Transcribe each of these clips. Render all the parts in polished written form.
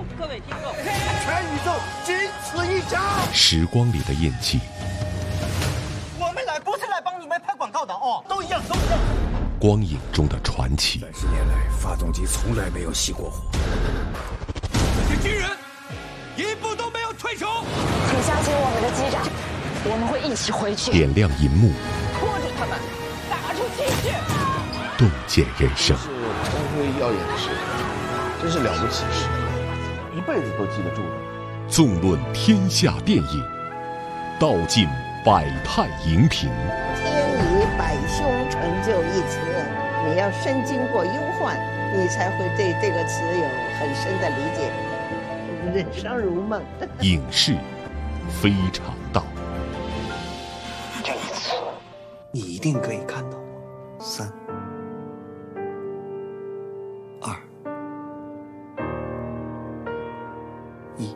众，各位听众， 全宇宙仅此一家。 时光里的印记， 我们来不是来帮你们拍广告的哦，都一样，都一样。 光影中的传奇。 30年来，发动机从来没有熄过火。 这些军人一步都没有退出。 请相信我们的机长，我们会一起回去。 点亮银幕， 拖着他们打出气去。 洞见人生。 是光辉耀眼的事，真是了不起的事，一辈子都记得住的。 纵论天下电影，道尽百态荧屏。 天以百凶成就一词，你要深经过忧患，你才会对这个词有很深的理解。人生如梦。 影视非常道。 这一次， 你一定可以看到我。3、2、1。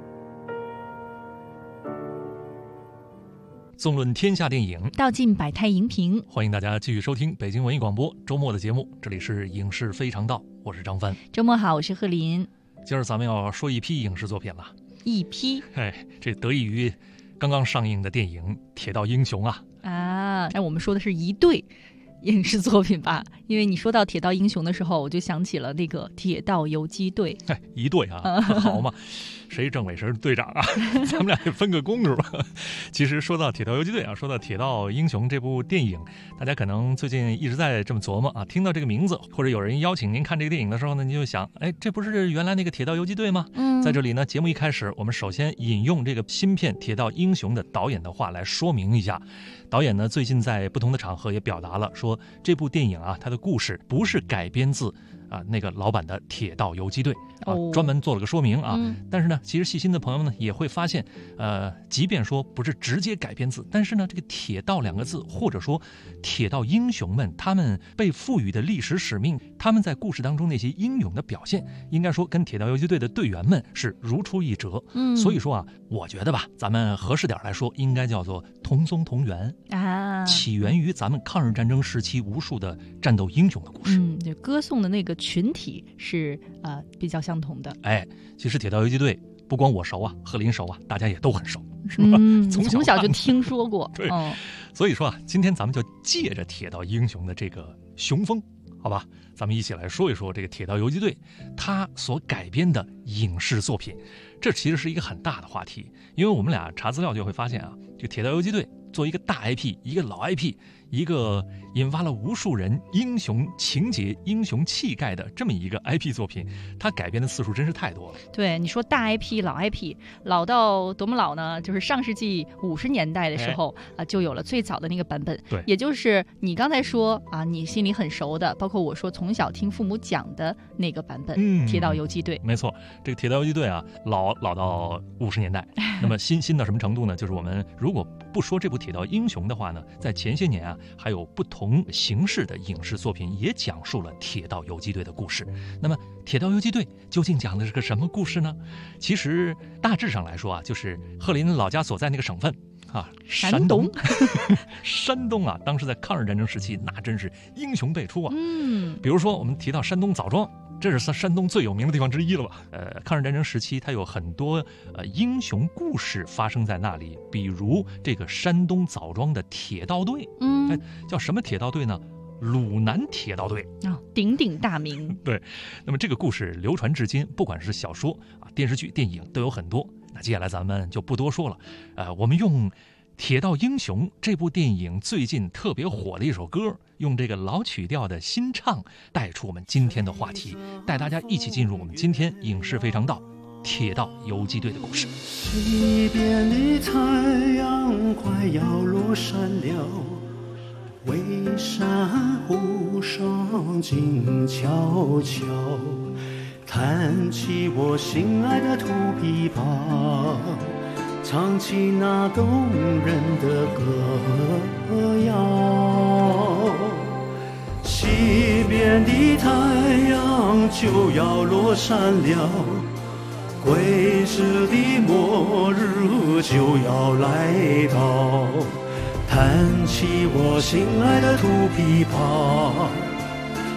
纵论天下电影， 道尽百态荧屏。 欢迎大家继续收听北京文艺广播周末的节目，这里是影视非常道，我是张帆。 周末好，我是贺林。 今儿咱们要说一批影视作品了。 一批？ 这得益于刚刚上映的电影《铁道英雄》 啊。那我们说的是一对影视作品吧，因为你说到铁道英雄的时候，我就想起了那个铁道游击队。 一队啊，好嘛，谁政委谁是队长啊？咱们俩得分个工是吧？其实说到铁道游击队啊，说到铁道英雄这部电影，大家可能最近一直在这么琢磨啊，听到这个名字，或者有人邀请您看这个电影的时候呢，你就想，这不是原来那个铁道游击队吗？在这里呢，节目一开始，我们首先引用这个新片《铁道英雄》的导演的话来说明一下。导演呢，最近在不同的场合也表达了说，这This电影啊，它的故事不是改编自那个老版的铁道游击队啊，专门做了个说明啊。但是呢，其实细心的朋友们呢也会发现，即便说不是直接改编自，但是呢，这个铁道2个字，或者说铁道英雄们，他们被赋予的历史使命，他们在故事当中那些英勇的表现，应该说跟铁道游击队的队员们是如出一辙。所以说啊，我觉得吧，咱们合适点来说，应该叫做同宗同源啊，起源于咱们抗日战争时期无数的战斗英雄的故事。 就歌颂的那个群体是比较相同的。 其实铁道游击队不光我熟啊，贺林熟啊，大家也都很熟，是吧？ 从小就听说过。 对，所以说啊，今天咱们就借着铁道英雄的这个雄风，好吧，咱们一起来说一说这个铁道游击队它所改编的影视作品。这其实是一个很大的话题，因为我们俩查资料就会发现啊，这个铁道游击队作为一个大 IP， 一个老 IP， 一个引发了无数人英雄情节、英雄气概的这么一个 IP 作品，它改编的次数真是太多了。 对，你说大 IP、老 IP， 老到多么老呢？就是上世纪50年代的时候就有了最早的那个版本。 对， 也就是你刚才说啊，你心里很熟的，包括我说从小听父母讲的那个版本，铁道游击队。 没错，这个铁道游击队啊，老到50年代。那么新到什么程度呢？就是我们如果不说这部铁道英雄的话呢，在前些年啊，还有不同形式的影视作品也讲述了铁道游击队的故事。那么铁道游击队究竟讲的是个什么故事呢？其实大致上来说啊，就是贺林老家所在那个省份啊，山东。山东啊，当时在抗日战争时期那真是英雄辈出啊。比如说我们提到山东枣庄，这是山东最有名的地方之一了吧？抗日战争时期，它有很多英雄故事发生在那里，比如这个山东枣庄的铁道队，叫什么铁道队呢？鲁南铁道队鼎鼎大名。 对，那么这个故事流传至今，不管是小说啊、电视剧、电影都有很多。那接下来咱们就不多说了，我们用《铁道英雄》这部电影最近特别火的一首歌，用这个老曲调的新唱带出我们今天的话题，带大家一起进入我们今天影视非常道铁道游击队的故事。 西边的太阳快要落山了，微山湖上静悄悄，弹起我心爱的土琵琶，唱起那动人的歌谣。西边的太阳就要落山了，归时的末日就要来到，弹起我心爱的土琵琶，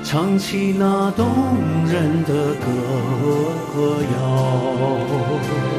唱起那动人的歌谣。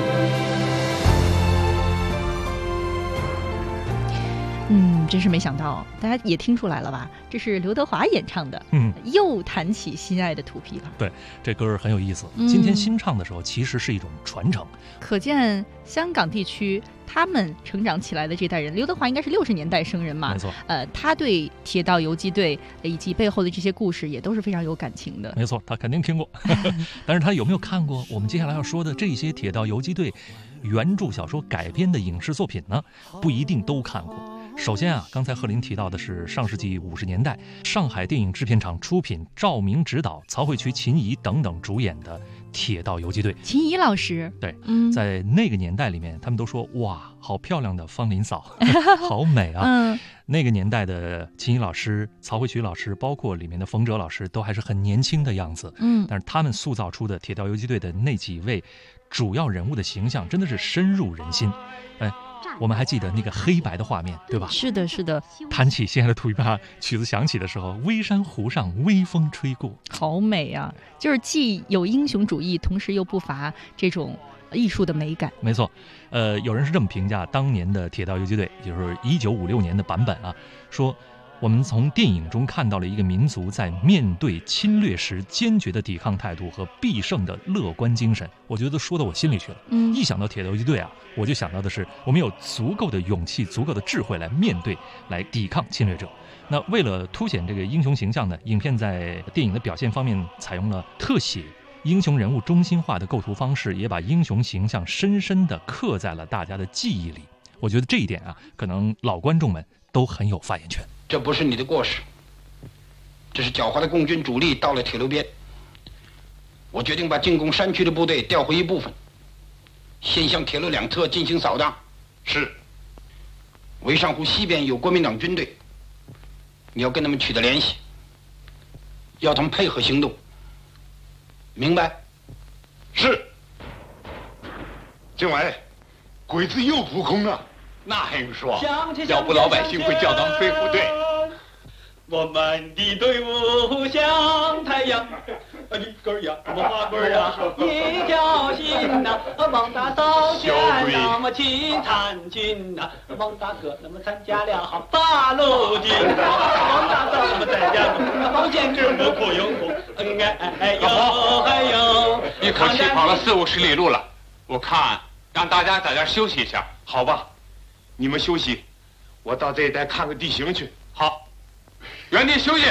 真是没想到，大家也听出来了吧？这是刘德华演唱的，又弹起心爱的土琵琶。 对，这歌很有意思。今天新唱的时候，其实是一种传承。 可见香港地区他们成长起来的这代人，刘德华应该是60年代生人嘛， 没错。 他对铁道游击队以及背后的这些故事也都是非常有感情的。 没错，他肯定听过，但是他有没有看过我们接下来要说的这些铁道游击队原著小说改编的影视作品呢？不一定都看过。首先啊，刚才贺林提到的是上世纪50年代上海电影制片厂出品、赵明执导、曹慧渠、秦怡等等主演的《铁道游击队》。 秦怡老师， 对，在那个年代里面，他们都说哇，好漂亮的方林嫂，好美啊。那个年代的秦怡老师、曹慧渠老师，包括里面的冯哲老师，都还是很年轻的样子。但是他们塑造出的铁道游击队的那几位主要人物的形象，真的是深入人心。我们还记得那个黑白的画面，对吧？ 是的，是的。 弹起心爱的土琵琶曲子响起的时候，微山湖上微风吹过， 好美啊！就是既有英雄主义，同时又不乏这种艺术的美感。 没错，有人是这么评价当年的铁道游击队，就是1956年的版本啊，说我们从电影中看到了一个民族在面对侵略时坚决的抵抗态度和必胜的乐观精神。我觉得说到我心里去了。一想到铁道游击队啊，我就想到的是我们有足够的勇气、足够的智慧来面对、来抵抗侵略者。那为了凸显这个英雄形象呢，影片在电影的表现方面采用了特写、英雄人物中心化的构图方式，也把英雄形象深深地刻在了大家的记忆里。我觉得这一点啊，可能老观众们都很有发言权。 这不是你的过失，这是狡猾的共军主力到了铁路边。我决定把进攻山区的部队调回一部分，先向铁路两侧进行扫荡。是。潍上湖西边有国民党军队，你要跟他们取得联系，要他们配合行动，明白？ 是。政委，鬼子又扑空了。 那还用说？要不老百姓会叫咱们飞虎队。 我们的队伍像太阳，一根呀，花根呀，一条心呐，王大嫂见那么亲参军呐，王大哥那么参加了八路军，王大嫂那么参加了保健之不苦有苦，哎呦哎呦， 一口气跑了40-50里路了，我看让大家在这休息一下， 好吧？你们休息，我到这一带看个地形去。 好，原地休息。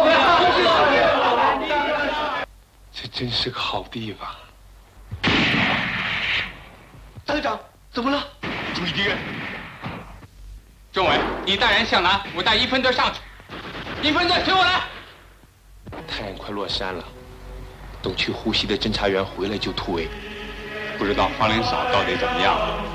这真是个好地方。 大队长，怎么了？ 注意敌人。 政委，你带人向南，我带1分队上去。1分队随我来。 太阳快落山了，都去呼吸的侦察员回来就突围， 不知道方林嫂到底怎么样了。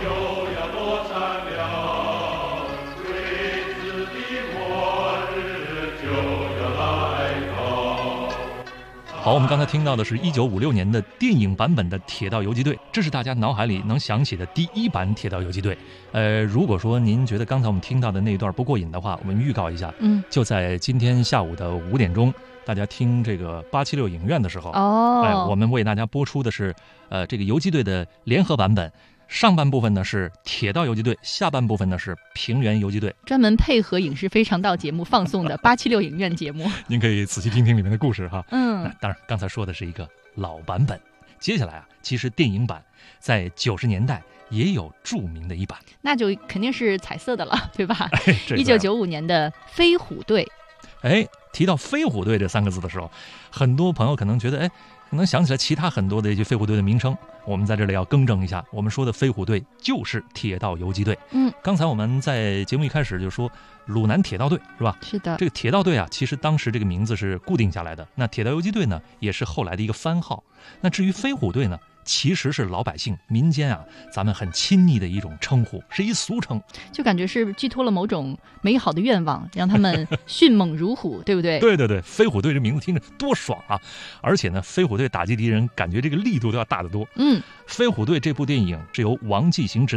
好，我们刚才听到的是1956年的电影版本的《铁道游击队》，这是大家脑海里能想起的第1版《铁道游击队》。如果说您觉得刚才我们听到的那一段不过瘾的话，我们预告一下，就在今天下午的5点钟，大家听这个876影院的时候，我们为大家播出的是这个游击队的联合版本。上半部分呢是铁道游击队，下半部分呢是平原游击队， 专门配合影视非常道节目放送的876影院节目。 您可以仔细听听里面的故事哈。当然刚才说的是一个老版本，接下来啊，其实电影版在90年代也有著名的一版， 那就肯定是彩色的了，对吧？1995年的飞虎队。 提到飞虎队这3个字的时候，很多朋友可能觉得可能想起来其他很多的一些飞虎队的名称，我们在这里要更正一下，我们说的飞虎队就是铁道游击队。刚才我们在节目一开始就说鲁南铁道队是吧？ 是的。 这个铁道队啊，其实当时这个名字是固定下来的，那铁道游击队呢也是后来的一个番号。那至于飞虎队呢，其实是老百姓民间啊咱们很亲昵的一种称呼，是一俗称， 就感觉是寄托了某种美好的愿望，让他们迅猛如虎，对不对？ 对对对，飞虎队这名字听着多爽啊！而且呢，飞虎队打击敌人，感觉这个力度都要大得多。飞虎队这部电影是由王继行执导，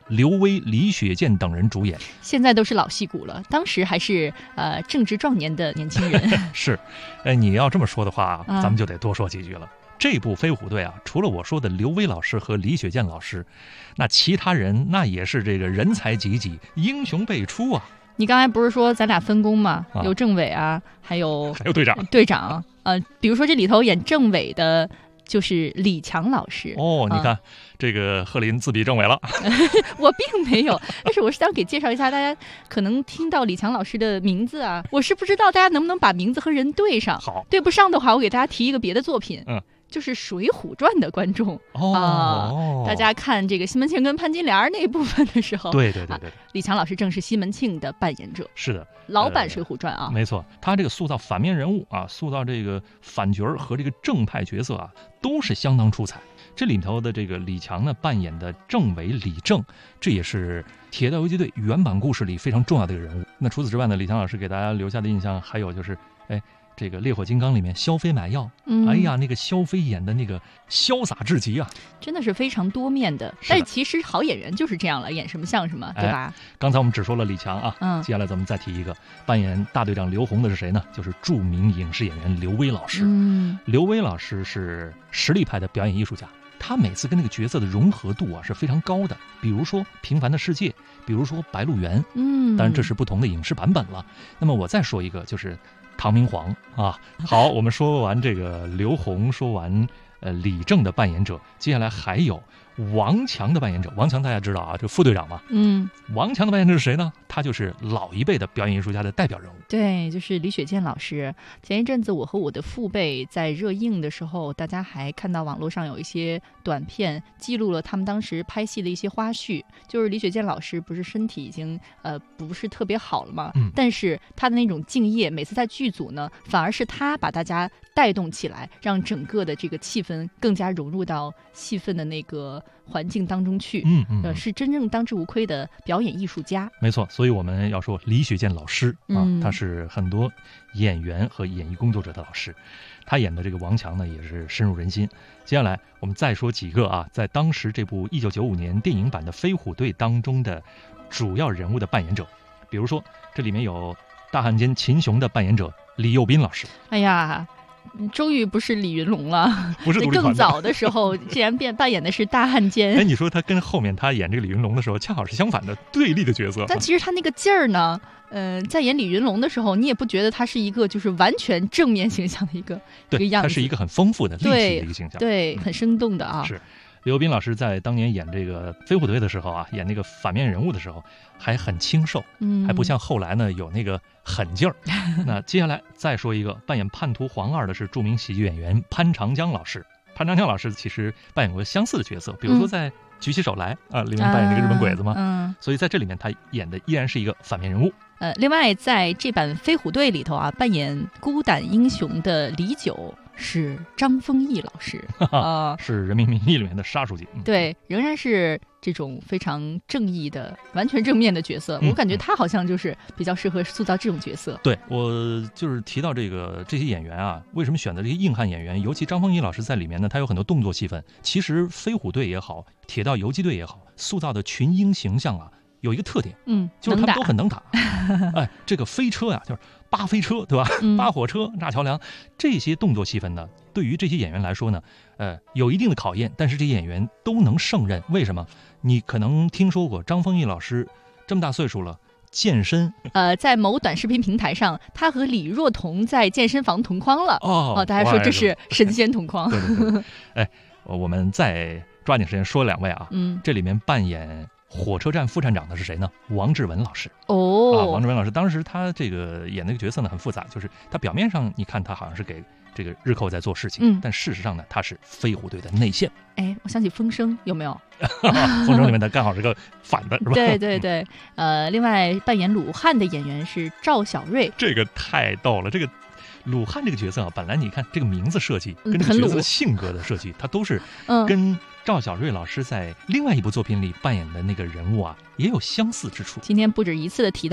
刘威、李雪健等人主演。 现在都是老戏骨了，当时还是正值壮年的年轻人。 是，你要这么说的话，咱们就得多说几句了。这部《飞虎队》啊，除了我说的刘威老师和李雪健老师，那其他人那也是这个人才济济，英雄辈出啊。 你刚才不是说咱俩分工吗？有政委啊，还有队长。 队长，比如说这里头演政委的就是李强老师。 哦，你看，这个贺林自比政委了。 我并没有，但是我是想给介绍一下，大家可能听到李强老师的名字啊，我是不知道大家能不能把名字和人对上。 好， 对不上的话，我给大家提一个别的作品。就是《水浒传》的观众大家看这个西门庆跟潘金莲那部分的时候， 对， 李强老师正是西门庆的扮演者。 是的， 老版《水浒传》啊， 没错，他这个塑造反面人物啊，塑造这个反角和这个正派角色啊，都是相当出彩。这里头的这个李强呢扮演的政委李正，这也是《铁道游击队》原版故事里非常重要的一个人物。那除此之外呢，李强老师给大家留下的印象还有就是，这个《烈火金刚》里面萧飞买药，哎呀，那个萧飞演的那个潇洒至极啊， 真的是非常多面的。但是其实好演员就是这样了，演什么像什么，对吧？ 刚才我们只说了李强啊，接下来咱们再提一个扮演大队长刘洪的是谁呢？就是著名影视演员刘威老师。刘威老师是实力派的表演艺术家，他每次跟那个角色的融合度啊是非常高的。比如说《平凡的世界》，比如说《白鹿原》，当然这是不同的影视版本了。那么我再说一个，就是唐明皇啊。好，我们说完这个刘洪，说完李正的扮演者，接下来还有王强的扮演者。王强大家知道啊，这副队长嘛。王强的扮演者是谁呢？他就是老一辈的表演艺术家的代表人物。 对，就是李雪健老师。前一阵子我和我的父辈在热映的时候，大家还看到网络上有一些短片记录了他们当时拍戏的一些花絮。就是李雪健老师不是身体已经不是特别好了嘛，但是他的那种敬业，每次在剧组呢，反而是他把大家带动起来，让整个的这个气氛更加融入到戏份的那个环境当中去。是真正当之无愧的表演艺术家。 没错，所以我们要说李雪健老师啊，他是很多演员和演艺工作者的老师。他演的这个王强呢，也是深入人心。接下来我们再说几个啊，在当时这部1995年电影版的《飞虎队》当中的主要人物的扮演者。比如说，这里面有大汉奸秦雄的扮演者李幼斌老师。 哎呀，终于不是李云龙了， 不是独立团的。 更早的时候，竟然扮演的是大汉奸。 你说他跟后面他演这个李云龙的时候，恰好是相反的对立的角色。 但其实他那个劲儿呢，在演李云龙的时候，你也不觉得他是一个就是完全正面形象的一个样子。 他是一个很丰富的立体的一个形象， 对，很生动的啊。 是。李幼斌老师在当年演这个飞虎队的时候啊，演那个反面人物的时候还很清瘦，还不像后来呢有那个狠劲儿。那接下来再说一个，扮演叛徒黄二的是著名喜剧演员潘长江老师。潘长江老师其实扮演过相似的角色，比如说在《举起手来》里面扮演这个日本鬼子嘛，所以在这里面他演的依然是一个反面人物。 另外在这版飞虎队里头啊，扮演孤胆英雄的李九是张丰毅老师是《人民名义》里面的沙书记。 对，仍然是这种非常正义的、完全正面的角色。我感觉他好像就是比较适合塑造这种角色。 对，我就是提到这些演员啊，为什么选择这些硬汉演员？尤其张丰毅老师在里面呢，他有很多动作戏份。其实飞虎队也好，铁道游击队也好，塑造的群英形象啊，有一个特点，就是他们都很能打。这个飞车呀，就是扒飞车，对吧？扒火车、炸桥梁，这些动作戏份呢，对于这些演员来说呢，有一定的考验，但是这些演员都能胜任。为什么？你可能听说过张丰毅老师这么大岁数了，健身。 在某短视频平台上，他和李若彤在健身房同框了。大家说这是神仙同框。 对，我们再抓紧时间说两位啊。这里面扮演火车站副站长的是谁呢？王志文老师。王志文老师当时他这个演那个角色呢很复杂，就是他表面上你看他好像是给这个日寇在做事情，但事实上呢他是飞虎队的内线。 我想起风声，有没有？ 风声里面他刚好是个反的，是吧？ 对。另外扮演鲁汉的演员是赵小瑞。 这个太逗了，这个鲁汉这个角色啊，本来你看这个名字设计跟这个角色的性格的设计，他都是跟赵小瑞老师在另外一部作品里扮演的那个人物啊，也有相似之处。 今天不止一次的提到了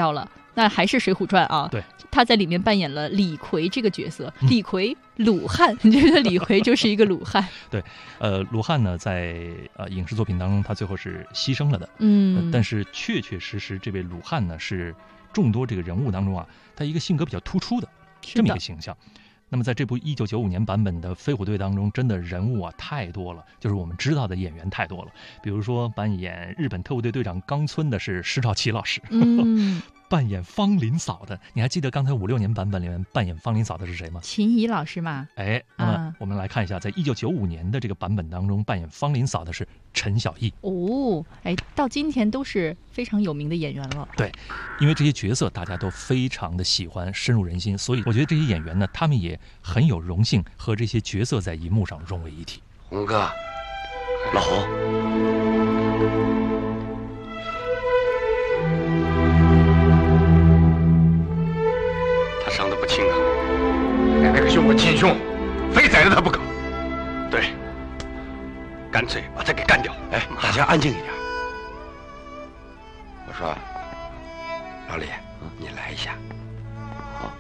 那还是《水浒传》啊。 对， 他在里面扮演了李逵这个角色。李逵，鲁汉，你觉得李逵就是一个鲁汉？ 对，鲁汉呢，在影视作品当中，他最后是牺牲了的。但是确确实实，这位鲁汉呢，是众多这个人物当中啊，他一个性格比较突出的这么一个形象。那么在这部1995年版本的飞虎队当中，真的人物啊太多了，就是我们知道的演员太多了。比如说扮演日本特务队队长冈村的是施肇奇老师，扮演方林嫂的，你还记得刚才56年版本里面扮演方林嫂的是谁吗？ 秦怡老师嘛。 那么我们来看一下，在1995年的这个版本当中，扮演方林嫂的是陈小艺。 到今天都是非常有名的演员了。 对，因为这些角色大家都非常的喜欢，深入人心，所以我觉得这些演员呢，他们也很有荣幸和这些角色在荧幕上融为一体。 红哥，老红，他伤得不轻啊！ 那个兄我亲兄，非宰了他不可。 对，干脆把他给干掉。大家安静一点。我说，老李，你来一下。好。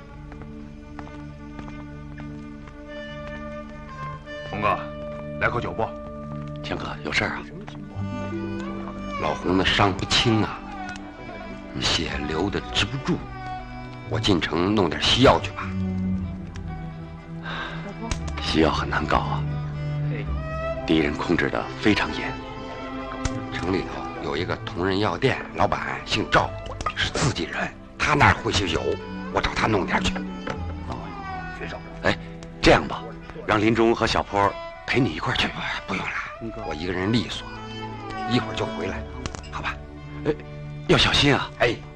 红哥，来口酒不？ 天哥，有事啊？老红的伤不轻啊，血流的止不住，我进城弄点西药去吧。西药很难搞啊，敌人控制的非常严。城里头有一个同仁药店，老板姓赵，是自己人，他那儿会些油，我找他弄点去。学手，这样吧，让林中和小坡陪你一块儿去。不用了，我一个人利索，一会儿就回来，好吧？要小心啊！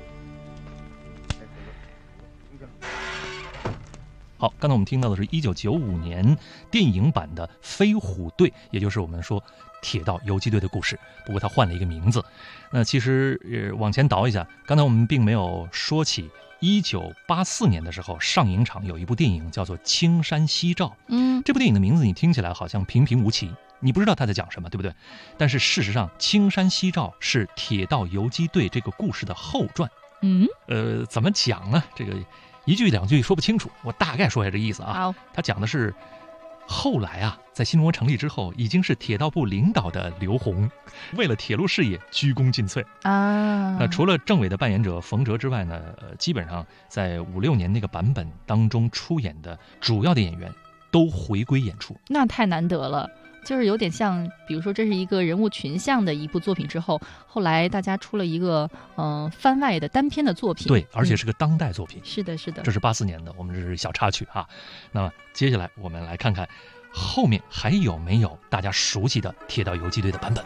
好，刚才我们听到的是1995年电影版的《飞虎队》，也就是我们说铁道游击队的故事，不过它换了一个名字。那其实往前倒一下，刚才我们并没有说起1984年的时候，上影厂有一部电影叫做《青山西照》。这部电影的名字你听起来好像平平无奇，你不知道它在讲什么，对不对？但是事实上，《青山西照》是铁道游击队这个故事的后传。怎么讲呢？这个一句两句说不清楚，我大概说一下这意思啊。他讲的是后来啊，在新中国成立之后，已经是铁道部领导的刘洪，为了铁路事业鞠躬尽瘁啊。那除了政委的扮演者冯哲之外呢，基本上在56年那个版本当中出演的主要的演员都回归演出， 那太难得了。就是有点像，比如说这是一个人物群像的一部作品之后，后来大家出了一个番外的单篇的作品， 对，而且是个当代作品。 是的，是的， 这是84年的，我们这是小插曲啊。那么接下来我们来看看后面还有没有大家熟悉的铁道游击队的版本。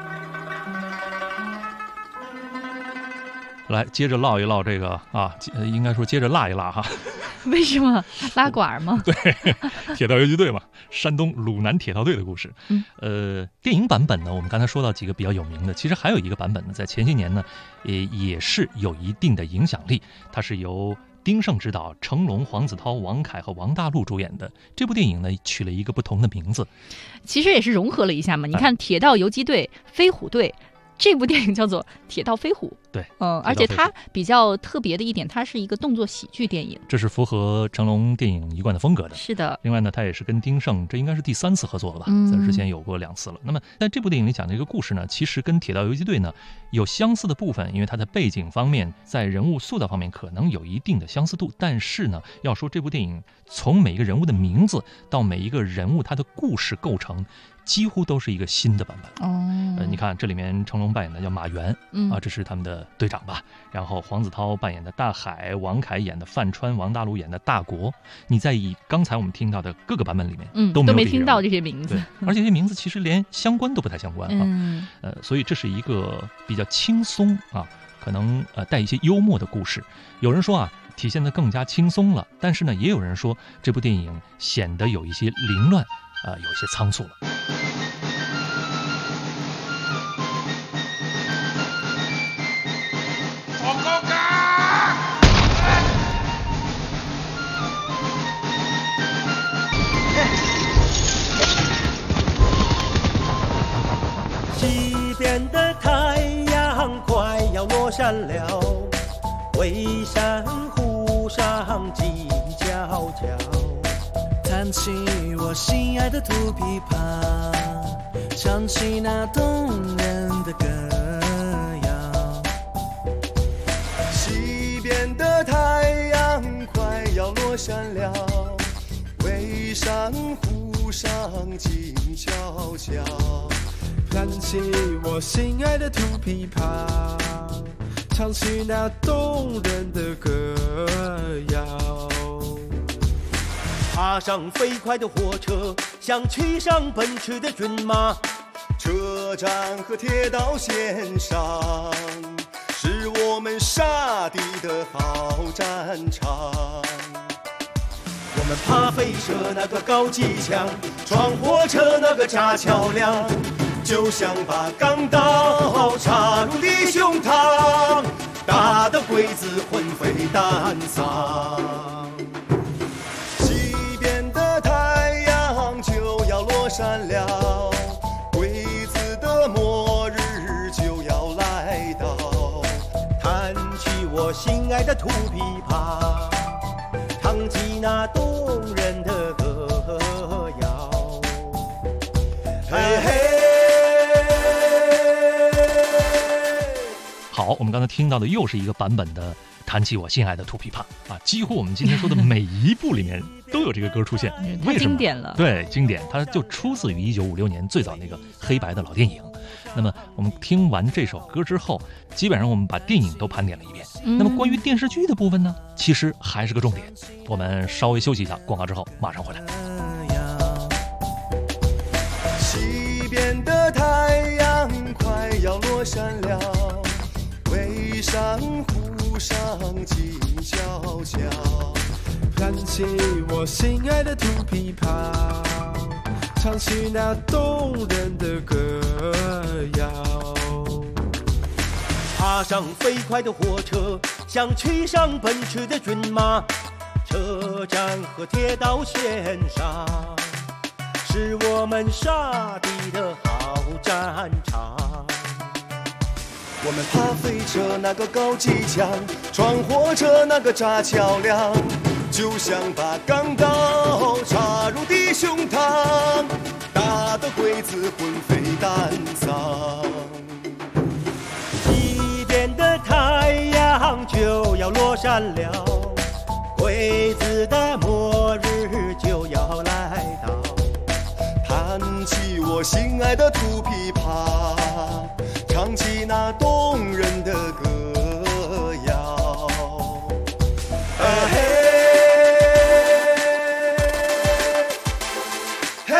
来，接着唠一唠这个啊，应该说接着辣一辣哈。 为什么拉管吗？ 对，铁道游击队嘛，山东鲁南铁道队的故事。电影版本呢，我们刚才说到几个比较有名的，其实还有一个版本呢，在前些年呢，也是有一定的影响力。它是由丁晟执导，成龙、黄子韬、王凯和王大陆主演的。这部电影呢，取了一个不同的名字， 其实也是融合了一下嘛。你看，铁道游击队、飞虎队。这部电影叫做《铁道飞虎》， 对， 而且它比较特别的一点，它是一个动作喜剧电影， 这是符合成龙电影一贯的风格的。 是的。 另外呢，他也是跟丁晟，这应该是第3次合作了吧？在之前有过2次了。那么，在这部电影里讲的这个故事呢，其实跟《铁道游击队》呢有相似的部分，因为它的背景方面，在人物塑造方面可能有一定的相似度。但是呢，要说这部电影从每一个人物的名字到每一个人物他的故事构成，几乎都是一个新的版本。你看这里面成龙扮演的叫马原，这是他们的队长吧？然后黄子韬扮演的大海，王凯演的范川，王大陆演的大国。你在以刚才我们听到的各个版本里面，都没听到这些名字， 而且这些名字其实连相关都不太相关啊。所以这是一个比较轻松啊，可能带一些幽默的故事。有人说啊，体现得更加轻松了，但是呢，也有人说这部电影显得有一些凌乱，有一些仓促了。 西边的太阳快要落山了，为巍山湖上静悄悄，弹起我心爱的土琵琶，唱起那动人的歌谣。 西边的太阳快要落山了，巍山湖上静悄悄， 弹起我心爱的土琵琶，唱起那动人的歌谣。 踏上飞快的火车，像骑上奔驰的骏马，车站和铁道线上是我们杀敌的好战场。 我们爬飞车那个高机枪，闯火车那个炸桥梁， 就像把钢刀插入敌胸膛，打得鬼子魂飞胆丧。西边的太阳就要落山了，鬼子的末日就要来到。 弹起我心爱的土琵琶，唱起那动人的歌谣。 嘿嘿。 好，我们刚才听到的又是一个版本的《弹起我心爱的土琵琶》啊，几乎我们今天说的每一部里面都有这个歌出现， 太经典了。 对，经典，它就出自于1956年最早那个黑白的老电影。那么我们听完这首歌之后，基本上我们把电影都盘点了一遍。那么关于电视剧的部分呢，其实还是个重点。我们稍微休息一下，广告之后马上回来。 西边的太阳快要落山了，巍山湖上静悄悄， 弹起我心爱的土琵琶，唱起那动人的歌谣。 踏上飞快的火车，像骑上奔驰的骏马，车站和铁道线上是我们杀敌的好战场。我们爬飞车那个高机枪，闯火车那个炸桥梁，就像把钢刀插入敌胸膛，打得鬼子魂飞胆丧。 西边的太阳就要落山了，鬼子的末日就要来到。 弹起我心爱的土琵琶，唱起那动人的歌谣。嘿嘿嘿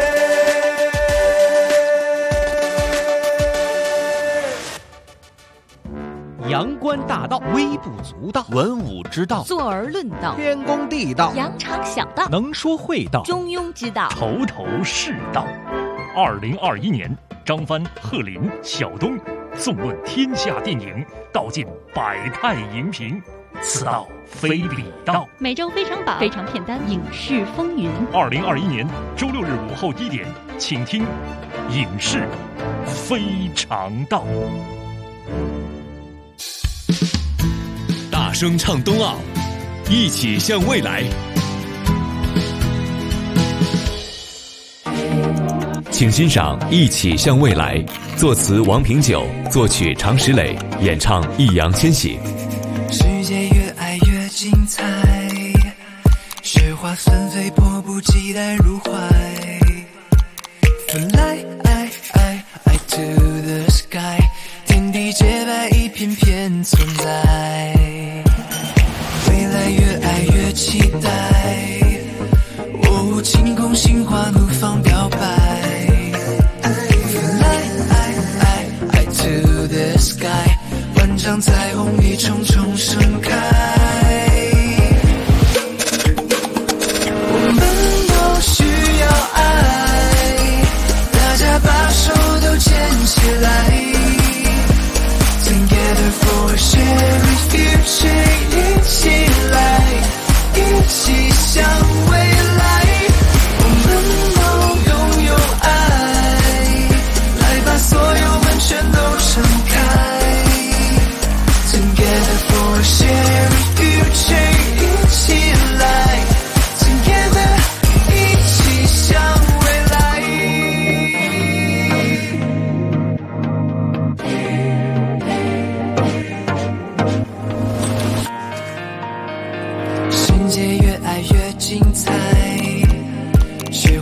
嘿。阳关大道，微不足道；文武之道， 坐而论道； 天公地道， 羊肠小道； 能说会道， 中庸之道； 头头是道。2021年，张帆、贺林、小东纵论天下电影，道尽百态荧屏，此道非彼道。 每周非常榜、非常片单、影视风云。 2021年周6日午后1点，请听《影视非常道》。 大声唱冬奥，一起向未来。请欣赏《一起向未来》，作词王平久，作曲常石磊，演唱易烊千玺。 世界越爱越精彩，雪花纷飞，迫不及待入怀。Fly to the sky， 天地洁白，一片片存在。未来越爱越期待，哦，晴空心花怒放表白。To the sky， 万丈彩虹一重重盛开。我们都需要爱，大家把手都牵起来。Together for a shared future， 一起来，一起向未来。我们都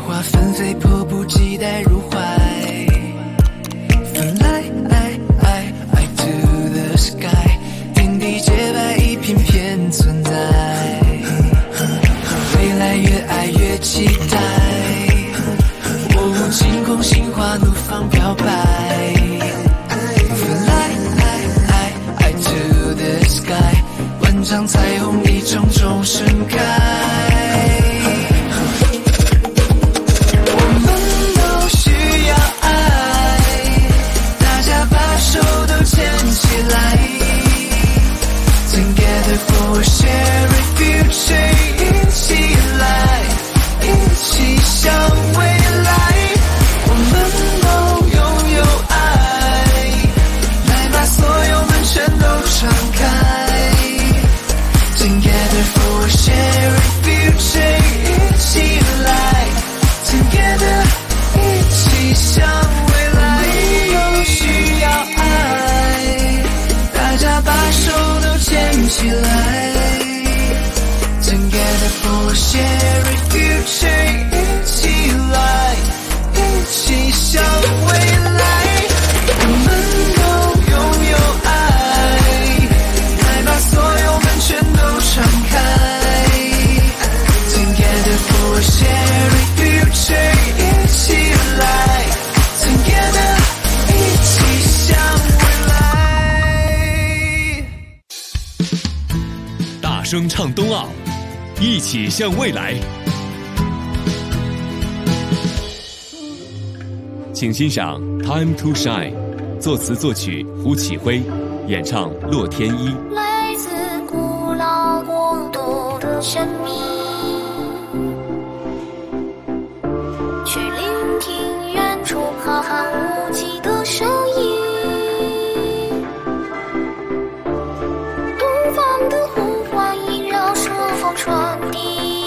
花纷飞，迫不及待入怀。Fly I to the sky， 天地洁白一片片存在，未来越爱越期待。我惊空心花怒放飘摆。Fly I to the sky， 万丈彩虹一种种盛开。Together for a shared future， 一起来，一起向未来。我们都拥有爱，来把所有门全都敞开。Together for a shared future， 一起来 ，Together 一起向未来。都需要爱，大家把手都牵起来 Together for a shared future， 一起来，一起向未来。我们都拥有爱，来把所有门全都敞开 Together for a shared future， 一起来 Together 一起向未来。 大声唱冬奥，一起向未来。请欣赏《Time to Shine》，作词作曲胡启辉，演唱洛天依。 来自古老国度的神秘，去聆听远处浩瀚无际的声音。东方的呼唤萦绕顺风传递。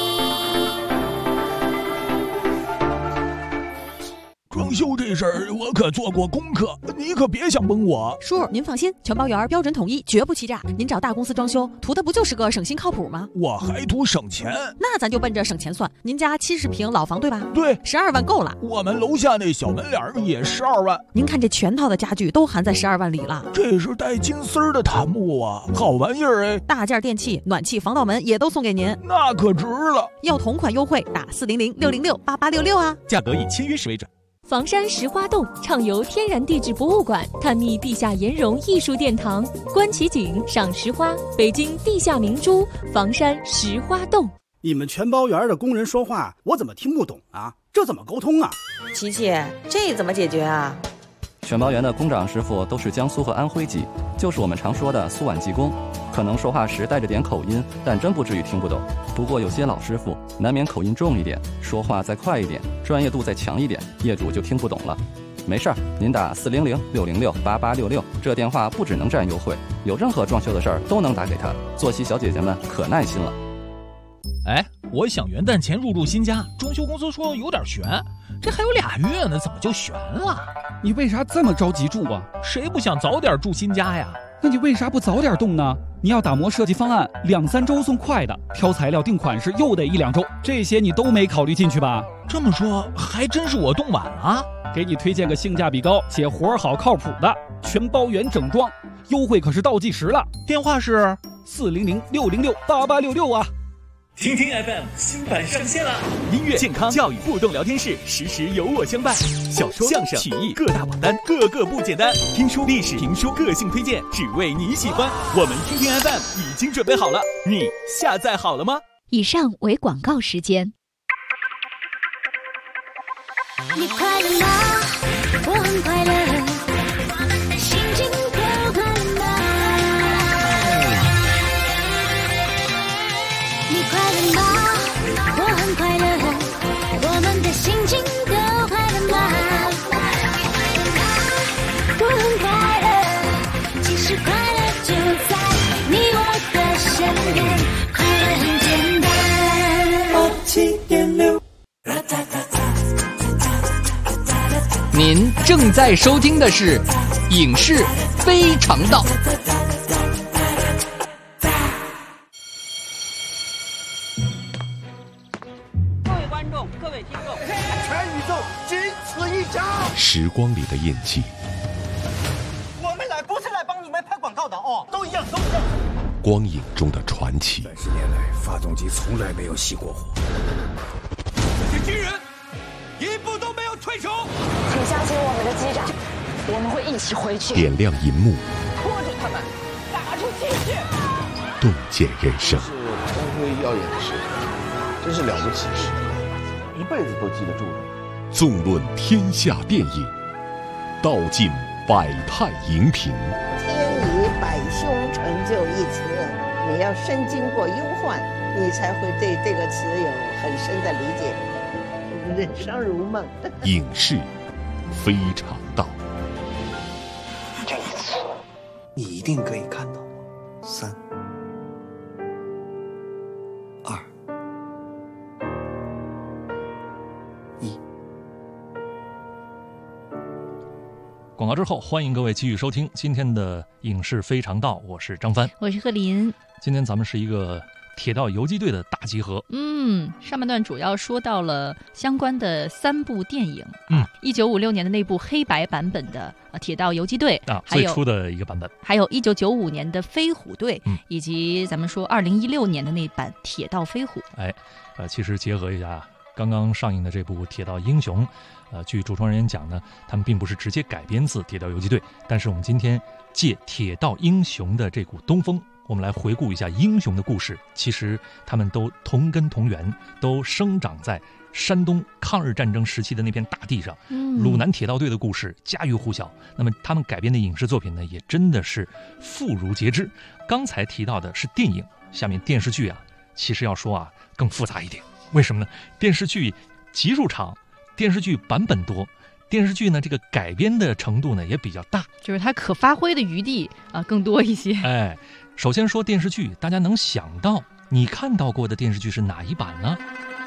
装修这事儿我可做过功课，你可别想蒙我。 叔，您放心，全包园标准统一，绝不欺诈。您找大公司装修，图的不就是个省心靠谱吗？ 我还图省钱， 那咱就奔着省钱算。您家70平老房对吧？ 对 ，12万够了。 我们楼下那小门脸也12万。 您看这全套的家具都含在12万里了。 这是带金丝儿的檀木啊，好玩意儿哎！ 大件电器、暖气、防盗门也都送给您， 那可值了。 要同款优惠，打400-606-8866啊， 价格以签约时为准。 房山石花洞畅游天然地质博物馆，探秘地下岩溶艺术殿堂，观奇景，赏石花，北京地下明珠，房山石花洞。 你们全包园的工人说话，我怎么听不懂啊？这怎么沟通啊？ 琪琪，这怎么解决啊？ 全包园的工长师傅都是江苏和安徽籍，就是我们常说的苏皖技工，可能说话时带着点口音，但真不至于听不懂。不过有些老师傅难免口音重一点，说话再快一点，专业度再强一点，业主就听不懂了。没事儿，您打400-606-8866，这电话不只能占优惠，有任何装修的事儿都能打给他。坐席小姐姐们可耐心了。 哎，我想元旦前入住新家，装修公司说有点悬，这还有2月呢，怎么就悬了？ 你为啥这么着急住啊？ 谁不想早点住新家呀？ 那你为啥不早点动呢？你要打磨设计方案，2-3周送快的，挑材料定款式又得1-2周，这些你都没考虑进去吧？ 这么说还真是我动晚了。 给你推荐个性价比高且活好靠谱的全包园整装，优惠可是倒计时了。 电话是 400-606-8866啊。 听听 FM 新版上线了， 音乐、健康、教育互动聊天室，时时有我相伴。小说、相声、曲艺各大榜单，个个不简单。听书、历史、评书，个性推荐，只为你喜欢。我们听听 FM 已经准备好了，你下载好了吗？ 以上为广告时间。 你快乐吗？我很快乐，心情更快乐吗？你快乐吗？我很快乐，我们的心情都快乐吗？我很快乐，其实快乐就在你我的身边，快乐很简单。87.6。 您正在收听的是《影视非常道》。 各位观众，各位听众， 奏，仅此一场。 时光里的印记， 我们来不是来帮你们拍广告的哦，都一样，都一样。 光影中的传奇。 30年来，发动机从来没有熄过火。 这些军人一步都没有退出。 请相信我们的机长，我们会一起回去。 点亮银幕， 拖着他们，打出气势， 洞见人生。 是光辉耀眼的时刻，真是了不起的时刻，一辈子都记得住的。 纵论天下电影，道尽百态荧屏。 天理百凶成就一词，你要深经过忧患，你才会对这个词有很深的理解。人生如梦。 影视非常道。 这一次， 你一定可以看到3、2、1。 广告之后，欢迎各位继续收听今天的影视非常道，我是张帆， 我是贺林。 今天咱们是一个铁道游击队的大集合。 上半段主要说到了相关的3部电影。1956年的那部黑白版本的铁道游击队最初的一个版本， 还有1995年的飞虎队，以及咱们说2016年的那版铁道飞虎。 其实结合一下刚刚上映的这部铁道英雄，据主创人员讲呢，他们并不是直接改编自铁道游击队，但是我们今天借铁道英雄的这股东风，我们来回顾一下英雄的故事。其实他们都同根同源，都生长在山东抗日战争时期的那片大地上。鲁南铁道队的故事家喻户晓，那么他们改编的影视作品呢，也真的是妇孺皆知。刚才提到的是电影，下面电视剧其实要说更复杂一点。为什么呢？电视剧集数长，电视剧版本多，电视剧呢这个改编的程度呢也比较大， 就是它可发挥的余地更多一些。 首先说电视剧，大家能想到你看到过的电视剧是哪一版呢？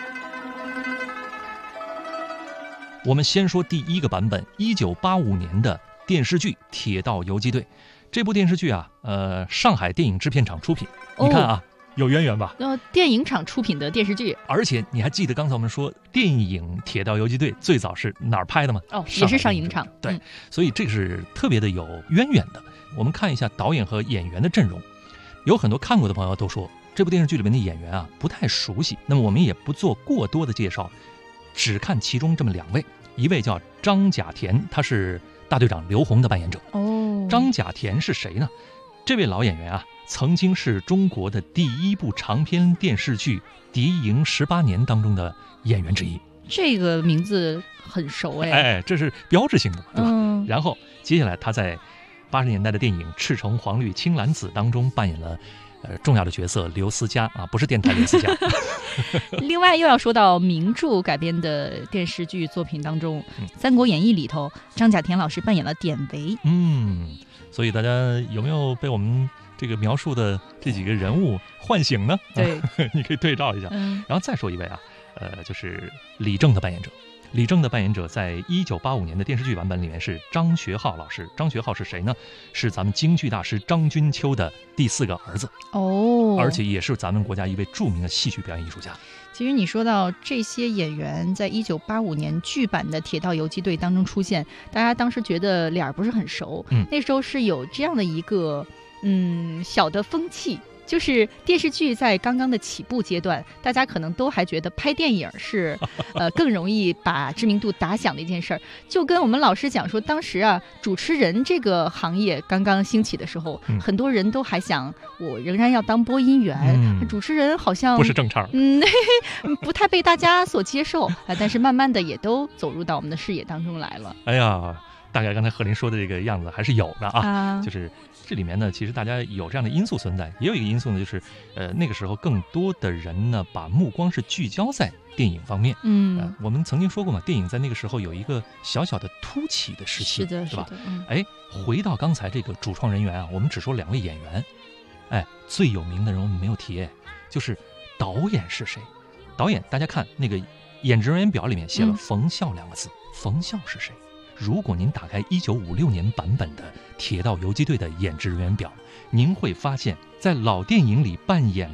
我们先说第一个版本，1985年的电视剧《铁道游击队》。这部电视剧上海电影制片厂出品。你看有渊源吧？ 电影厂出品的电视剧， 而且你还记得刚才我们说电影《铁道游击队》最早是哪儿拍的吗？ 也是上影厂。 对，所以这个是特别的有渊源的。我们看一下导演和演员的阵容，有很多看过的朋友都说这部电视剧里面的演员不太熟悉，那么我们也不做过多的介绍，只看其中这么2位。一位叫张甲田，他是大队长刘洪的扮演者。张甲田是谁呢？这位老演员曾经是中国的第1部长篇电视剧《敌营18年》当中的演员之一。 这个名字很熟这是标志性的，对吧？然后接下来他在80年代的电影《赤橙黄绿青蓝紫》当中扮演了重要的角色刘思佳不是电台刘思佳。 另外又要说到名著改编的电视剧作品当中，三国演义》里头张甲田老师扮演了典韦。 所以大家有没有被我们这个描述的这几个人物唤醒呢？ 对， 你可以对照一下。然后再说一位就是李正的扮演者。李正的扮演者在1985年的电视剧版本里面是张学浩老师。张学浩是谁呢？是咱们京剧大师张君秋的第4个儿子而且也是咱们国家一位著名的戏曲表演艺术家。 其实你说到这些演员在1985年剧版的《铁道游击队》当中出现，大家当时觉得脸不是很熟。那时候是有这样的一个小的风气，就是电视剧在刚刚的起步阶段，大家可能都还觉得拍电影是更容易把知名度打响的一件事儿。就跟我们老师讲说，当时主持人这个行业刚刚兴起的时候，很多人都还想我仍然要当播音员，主持人好像不是正常， 不太被大家所接受但是慢慢的也都走入到我们的视野当中来了。 大概刚才贺林说的这个样子还是有的就是这里面呢，其实大家有这样的因素存在，也有一个因素呢，就是那个时候更多的人呢，把目光是聚焦在电影方面。我们曾经说过嘛，电影在那个时候有一个小小的突起的时期， 对吧？回到刚才这个主创人员我们只说2位演员，最有名的人我们没有提，就是导演是谁？导演大家看那个演职人员表里面写了冯笑2个字，冯笑是谁？如果您打开1956年版本的《铁道游击队》的演职人员表，您会发现在老电影里扮演了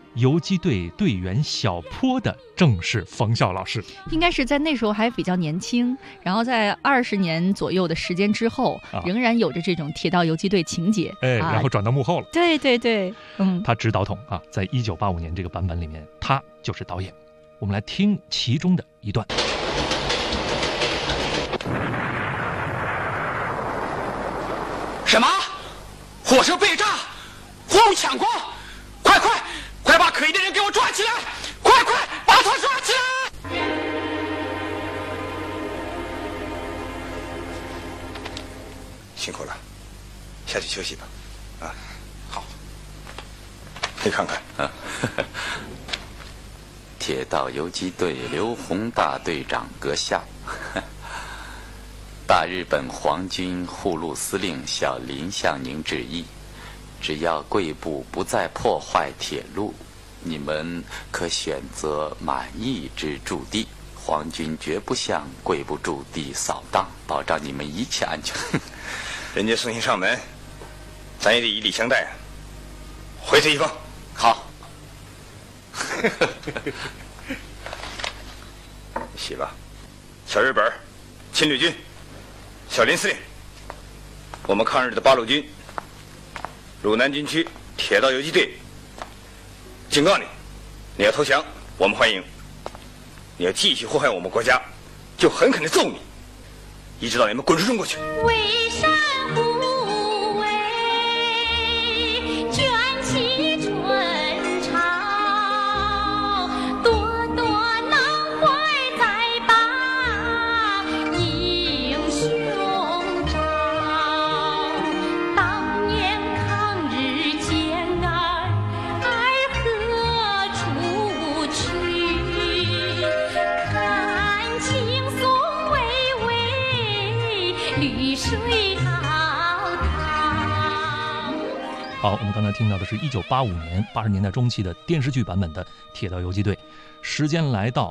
游击队队员小坡的正是冯笑老师。 应该是在那时候还比较年轻，然后在20年左右的时间之后，仍然有着这种铁道游击队情节。 然后转到幕后了。 对对对， 他执导筒啊，在1985年这个版本里面，他就是导演。我们来听其中的一段。 什么？火车被炸，货物抢光！快把可疑的人给我抓起来！快把他抓起来！ 辛苦了，下去休息吧。啊，好。你看看， 铁道游击队刘洪大队长阁下，大日本皇军护路司令小林向您致意。只要贵部不再破坏铁路，你们可选择满意之驻地。皇军绝不向贵部驻地扫荡，保障你们一切安全。 人家送信上门，咱也得以礼相待啊。回此一封。 好。 写吧，小日本侵略军小林司令，我们抗日的八路军鲁南军区铁道游击队警告你，你要投降，我们欢迎；你要继续祸害我们国家，就狠狠地揍你，一直到你们滚出中国去。 为山护卫，卷起春潮，朵朵囊怀再把英雄照。当年抗日艰难，儿何处去？看青松巍巍，绿水滔滔。 好，我们刚才听到的是1985年80年代中期的电视剧版本的《铁道游击队》。时间来到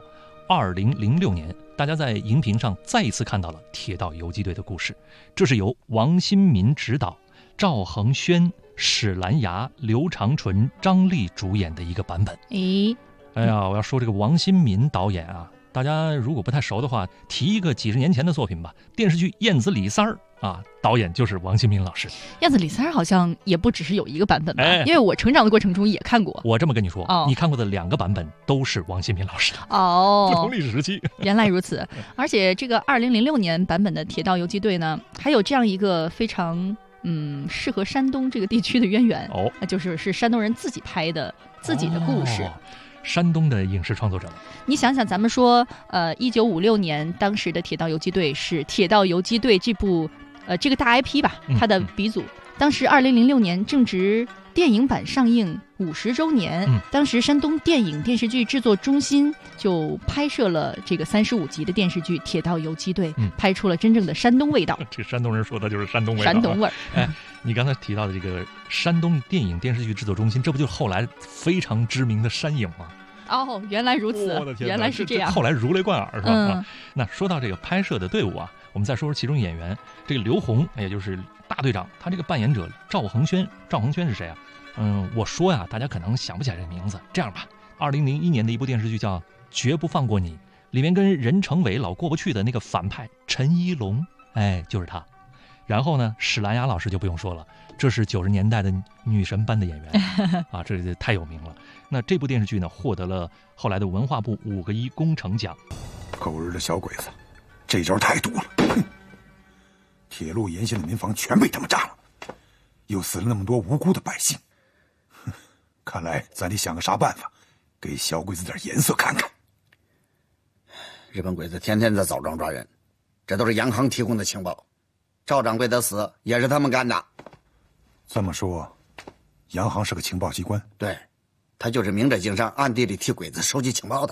2006年，大家在荧屏上再一次看到了铁道游击队的故事。这是由王新民执导，赵恒轩、史兰芽、刘长纯、张丽主演的一个版本。哎呀，我要说这个王新民导演啊，大家如果不太熟的话，提一个几十年前的作品吧，电视剧《燕子李三儿》啊，导演就是王新民老师。 燕子李三儿好像也不只是有一个版本吧，因为我成长的过程中也看过。 我这么跟你说，你看过的2个版本都是王新民老师的哦， 不同历史时期。 原来如此，而且这个2006年版本的《铁道游击队》呢，还有这样一个非常适合山东这个地区的渊源哦，就是山东人自己拍的自己的故事。 山东的影视创作者， 你想想，咱们说，1956年当时的《铁道游击队》是《铁道游击队》这部这个大 IP 吧，它的鼻祖。当时2006年正值电影版上映50周年，当时山东电影电视剧制作中心就拍摄了这个35集的电视剧《铁道游击队》，拍出了真正的山东味道。 这山东人说的就是山东味道， 山东味儿。 哎，你刚才提到的这个山东电影电视剧制作中心，这不就是后来非常知名的山影吗？ 哦，原来如此，原来是这样。 后来如雷贯耳，是吧？那说到这个拍摄的队伍啊，我们再说说其中演员。这个刘洪，也就是大队长，他这个扮演者赵恒轩是谁啊？我说呀，大家可能想不起来这名字。这样吧，2001年的一部电视剧叫《绝不放过你》，里面跟任成伟老过不去的那个反派陈一龙，哎，就是他。然后呢，史兰芽老师就不用说了，这是90年代的女神般的演员啊，这太有名了。那这部电视剧呢，获得了后来的文化部5个1工程奖。 狗日的小鬼子，这招太毒了！哼，铁路沿线的民房全被他们炸了，又死了那么多无辜的百姓。哼，看来咱得想个啥办法，给小鬼子点颜色看看。 日本鬼子天天在枣庄抓人，这都是洋行提供的情报。赵掌柜的死也是他们干的。 这么说，洋行是个情报机关？ 对，他就是明着经商，暗地里替鬼子收集情报的。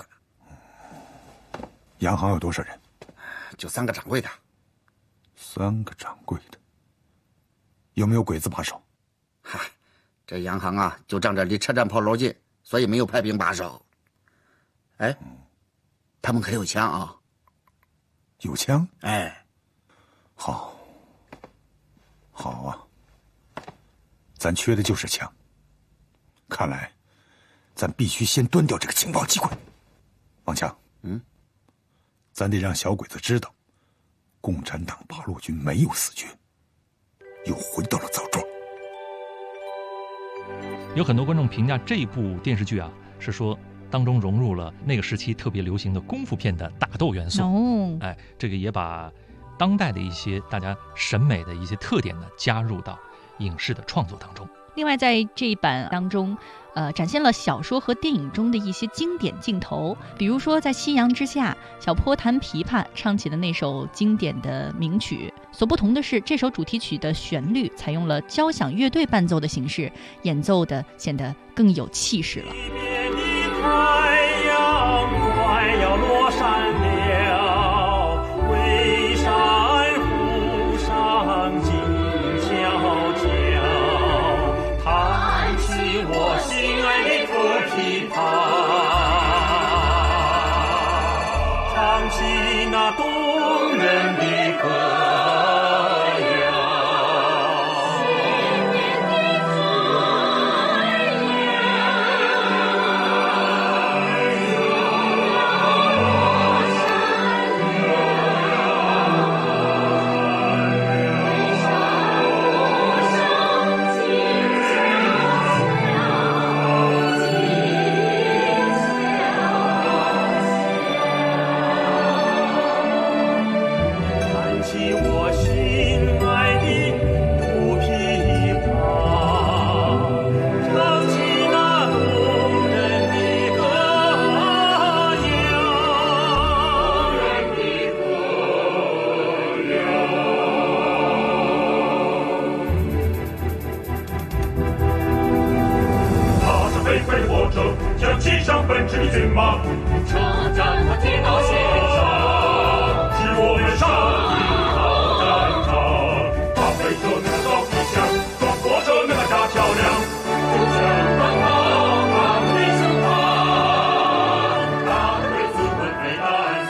洋行有多少人？ 就3个掌柜的。 3个掌柜的，有没有鬼子把守？ 嗨，这洋行啊，就仗着离车站炮楼近，所以没有派兵把守。哎，他们可有枪啊？ 有枪？ 哎， 好啊，咱缺的就是枪。看来咱必须先端掉这个情报机关。王强，咱得让小鬼子知道，共产党八路军没有死绝，又回到了枣庄。 有很多观众评价这部电视剧啊，是说当中融入了那个时期特别流行的功夫片的打斗元素。哎，这个也把当代的一些大家审美的一些特点呢加入到影视的创作当中。 另外，在这一版当中，展现了小说和电影中的一些经典镜头，比如说在夕阳之下，小坡弹琵琶唱起的那首经典的名曲。所不同的是，这首主题曲的旋律采用了交响乐队伴奏的形式，演奏的显得更有气势了。 太阳快要落山了，巍山湖上静悄悄，弹起我心爱的土琵琶，唱起那动人的歌。 将骑上奔驰的骏马，车站和铁道线上，是我们胜利好战场。他飞车那个高皮箱，装火车那个大桥梁，步枪奔跑，抗敌生还，大的鬼子们被赶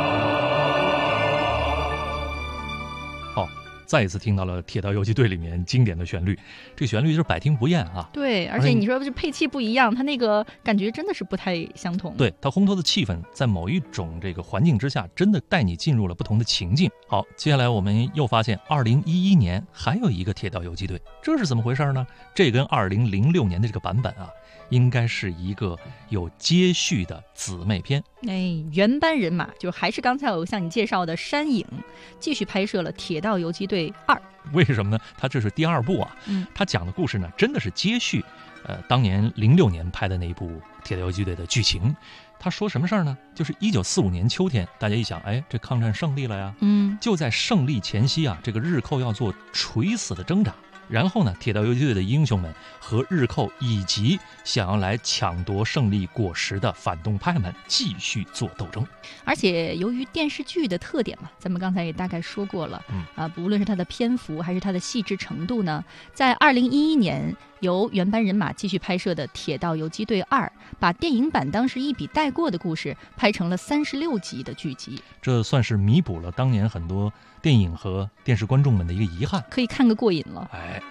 散。再一次听到了《铁道游击队》里面经典的旋律，这个旋律就是百听不厌啊。 对，而且你说这配器不一样，它那个感觉真的是不太相同。 对，它烘托的气氛在某一种这个环境之下，真的带你进入了不同的情境。好，接下来我们又发现2011年还有一个《铁道游击队》，这是怎么回事呢？这跟2006年的这个版本啊，应该是一个有接续的姊妹篇。 原班人马就还是刚才我向你介绍的山影，继续拍摄了《铁道游击队2》。 为什么呢？它这是第2部啊。它讲的故事呢，真的是接续当年06年拍的那一部《铁道游击队》的剧情。他说什么事儿呢？就是1945年秋天，大家一想，哎，这抗战胜利了呀。就在胜利前夕啊，这个日寇要做垂死的挣扎。然后呢，铁道游击队的英雄们和日寇以及想要来抢夺胜利果实的反动派们继续做斗争。 而且由于电视剧的特点嘛，咱们刚才也大概说过了，无论是它的篇幅还是它的细致程度呢，在2011年由原班人马继续拍摄的《铁道游击队2》，把电影版当时一笔带过的故事拍成了36集的剧集， 这算是弥补了当年很多电影和电视观众们的一个遗憾， 可以看个过瘾了。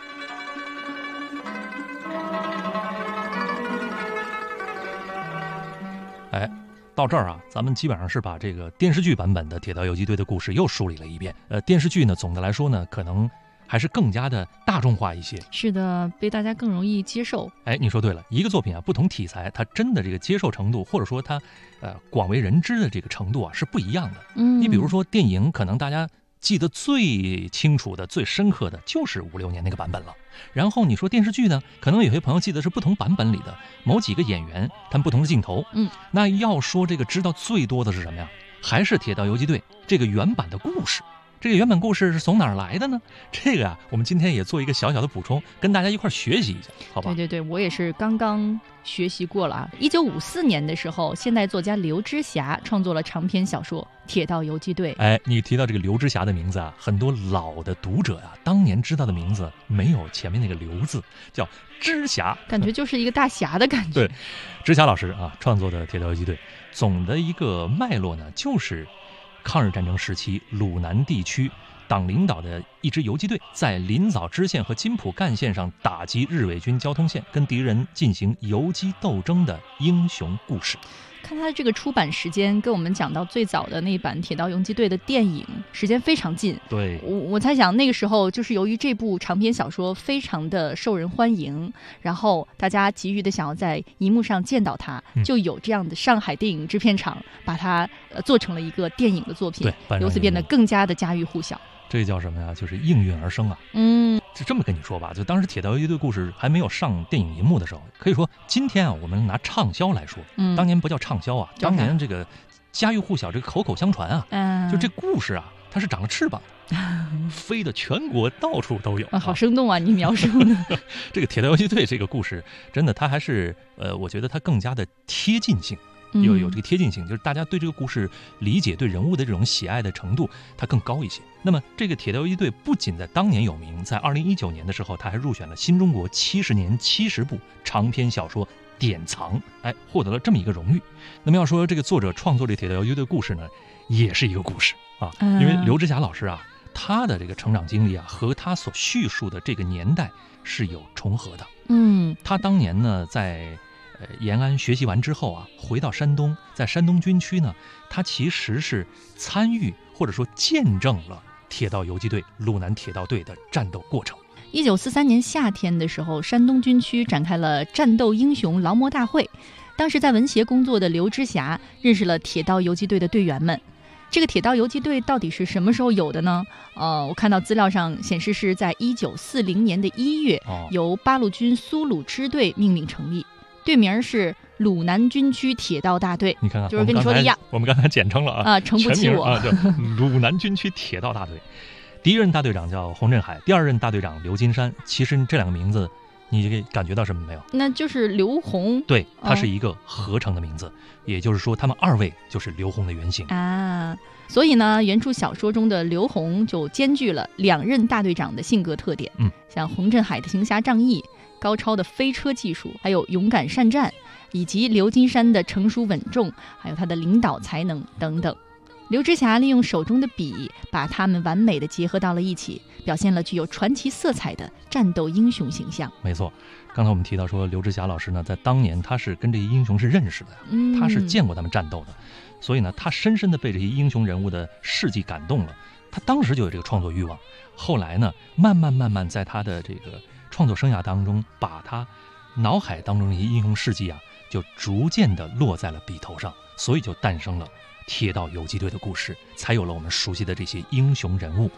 到这儿啊，咱们基本上是把这个电视剧版本的《铁道游击队》的故事又梳理了一遍。电视剧呢，总的来说呢，可能还是更加的大众化一些。 是的，被大家更容易接受。 你说对了，一个作品啊，不同题材，它真的这个接受程度，或者说它广为人知的这个程度啊，是不一样的。你比如说电影，可能大家记得最清楚的、最深刻的就是56年那个版本了。然后你说电视剧呢，可能有些朋友记得是不同版本里的某几个演员他们不同的镜头。那要说这个知道最多的是什么呀？还是《铁道游击队》这个原版的故事。这个原本故事是从哪儿来的呢？这个啊，我们今天也做一个小小的补充，跟大家一块学习一下，好吧？ 对，我也是刚刚学习过了啊。1954年的时候，现代作家刘知霞创作了长篇小说《铁道游击队》。 你提到这个刘知霞的名字啊，很多老的读者啊，当年知道的名字没有前面那个刘字，叫知霞， 感觉就是一个大侠的感觉。 对，知霞老师啊创作的《铁道游击队》，总的一个脉络呢，就是抗日战争时期鲁南地区党领导的一支游击队在临枣支线和金浦干线上打击日伪军交通线，跟敌人进行游击斗争的英雄故事。 看它的这个出版时间，跟我们讲到最早的那版《铁道游击队》的电影时间非常近。 对， 我猜想那个时候就是由于这部长篇小说非常的受人欢迎，然后大家急于的想要在荧幕上见到它，就有这样的上海电影制片厂把它做成了一个电影的作品，由此变得更加的家喻户晓。 这叫什么呀？就是应运而生啊！就这么跟你说吧，就当时铁道游击队故事还没有上电影银幕的时候，可以说今天啊，我们拿畅销来说，当年不叫畅销啊，当年这个家喻户晓，这个口口相传啊，就这故事啊，它是长了翅膀，飞的全国到处都有好生动啊！你描述的这个铁道游击队这个故事，真的它还是我觉得它更加的贴近性。有这个贴近性，就是大家对这个故事理解、对人物的这种喜爱的程度，它更高一些。那么，这个铁道游击队不仅在当年有名，在2019年的时候，它还入选了新中国70年70部长篇小说典藏，获得了这么一个荣誉。那么要说这个作者创作这铁道游击队故事呢，也是一个故事啊，因为刘知霞老师啊，他的这个成长经历啊，和他所叙述的这个年代是有重合的。他当年呢，在延安学习完之后啊，回到山东，在山东军区呢，他其实是参与或者说见证了铁道游击队鲁南铁道队的战斗过程。 1943年夏天的时候，山东军区展开了战斗英雄劳模大会。当时在文协工作的刘知霞认识了铁道游击队的队员们。这个铁道游击队到底是什么时候有的呢？我看到资料上显示是在1940年的1月，由八路军苏鲁支队命令成立。队名是鲁南军区铁道大队， 你看看， 就是跟你说的一样。 我们刚才简称了啊， 诚不起我叫鲁南军区铁道大队。第一任大队长叫洪振海，第二任大队长刘金山。其实这两个名字，你感觉到什么没有？ 那就是刘洪。 对，它是一个合成的名字，也就是说，他们二位就是刘洪的原型啊。所以呢，原著小说中的刘洪就兼具了两任大队长的性格特点。像洪振海的行侠仗义、高超的飞车技术，还有勇敢善战，以及刘金山的成熟稳重，还有他的领导才能等等。刘知霞利用手中的笔，把他们完美的结合到了一起，表现了具有传奇色彩的战斗英雄形象。 没错，刚才我们提到说，刘知霞老师呢，在当年他是跟这些英雄是认识的，他是见过他们战斗的，所以呢，他深深的被这些英雄人物的事迹感动了。他当时就有这个创作欲望，后来呢，慢慢在他的这个创作生涯当中，把他脑海当中的一些英雄事迹啊，就逐渐的落在了笔头上，所以就诞生了铁道游击队的故事，才有了我们熟悉的这些英雄人物。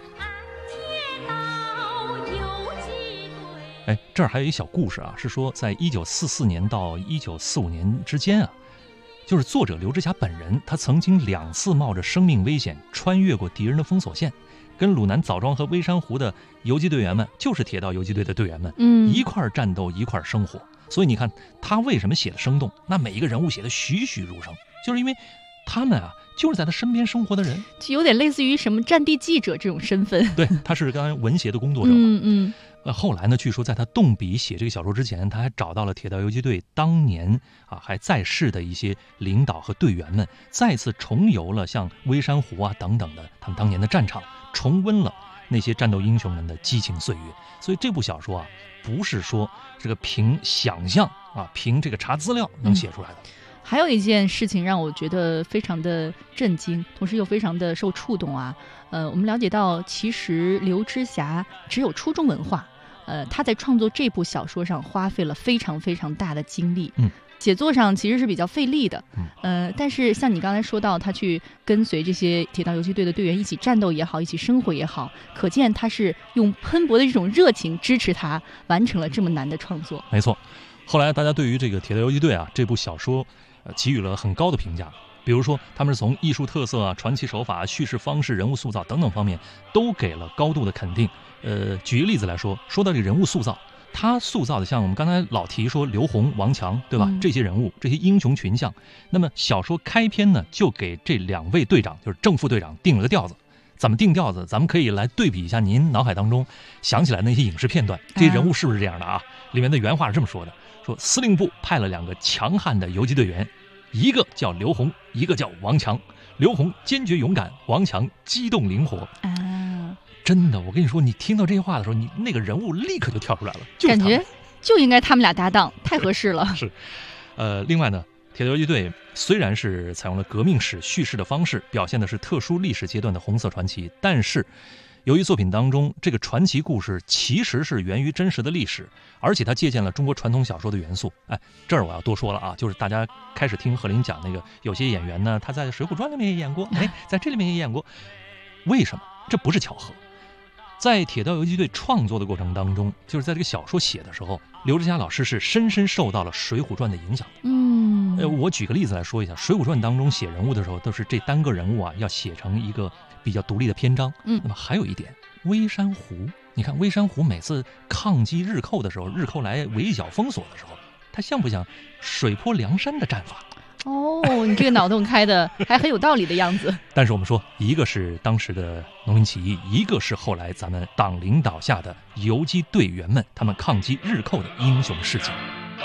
这儿还有一小故事啊，是说在1944年到1945年之间啊，就是作者刘知霞本人，他曾经2次冒着生命危险穿越过敌人的封锁线，跟鲁南枣庄和微山湖的游击队员们，就是铁道游击队的队员们，一块儿战斗，一块儿生活。所以你看他为什么写的生动，那每一个人物写的栩栩如生，就是因为他们啊，就是在他身边生活的人， 就有点类似于什么战地记者这种身份。 对，他是刚才文协的工作者嘛。后来呢，据说在他动笔写这个小说之前，他还找到了铁道游击队当年啊还在世的一些领导和队员们，再次重游了像微山湖啊等等的他们当年的战场，重温了那些战斗英雄们的激情岁月。所以这部小说啊，不是说这个凭想象啊，凭这个查资料能写出来的。 还有一件事情让我觉得非常的震惊，同时又非常的受触动啊。我们了解到，其实刘知霞只有初中文化，他在创作这部小说上花费了非常非常大的精力。写作上其实是比较费力的。但是像你刚才说到，他去跟随这些铁道游击队的队员一起战斗也好，一起生活也好，可见他是用喷薄的这种热情支持他完成了这么难的创作。 没错，后来大家对于这个铁道游击队啊这部小说给予了很高的评价，比如说他们是从艺术特色啊、传奇手法、叙事方式、人物塑造等等方面都给了高度的肯定。举一个例子来说，说到这个人物塑造，他塑造的像我们刚才老提说刘洪、王强，对吧？这些人物，这些英雄群像。那么小说开篇呢，就给这2位队长，就是正副队长定了个调子。怎么定调子？咱们可以来对比一下您脑海当中想起来的那些影视片段，这些人物是不是这样的啊？里面的原话是这么说的：说司令部派了2个强悍的游击队员，一个叫刘洪，一个叫王强。刘洪坚决勇敢，王强机动灵活。 真的，我跟你说，你听到这些话的时候，你那个人物立刻就跳出来了， 感觉就应该他们俩搭档，太合适了。 是，另外呢，铁道游击队虽然是采用了革命史叙事的方式，表现的是特殊历史阶段的红色传奇，但是由于作品当中这个传奇故事其实是源于真实的历史，而且它借鉴了中国传统小说的元素。哎，这儿我要多说了啊，就是大家开始听贺林讲那个，有些演员呢，他在《水浒传》里面也演过，哎，在这里面也演过，为什么？这不是巧合。在铁道游击队创作的过程当中，就是在这个小说写的时候，刘志佳老师是深深受到了《水浒传》的影响。我举个例子来说一下，《水浒传》当中写人物的时候，都是这单个人物啊要写成一个比较独立的篇章。那么还有一点，微山湖，你看微山湖每次抗击日寇的时候，日寇来围剿封锁的时候，它像不像水泊梁山的战法？ 哦，你这个脑洞开的还很有道理的样子。 但是我们说，一个是当时的农民起义，一个是后来咱们党领导下的游击队员们他们抗击日寇的英雄事迹。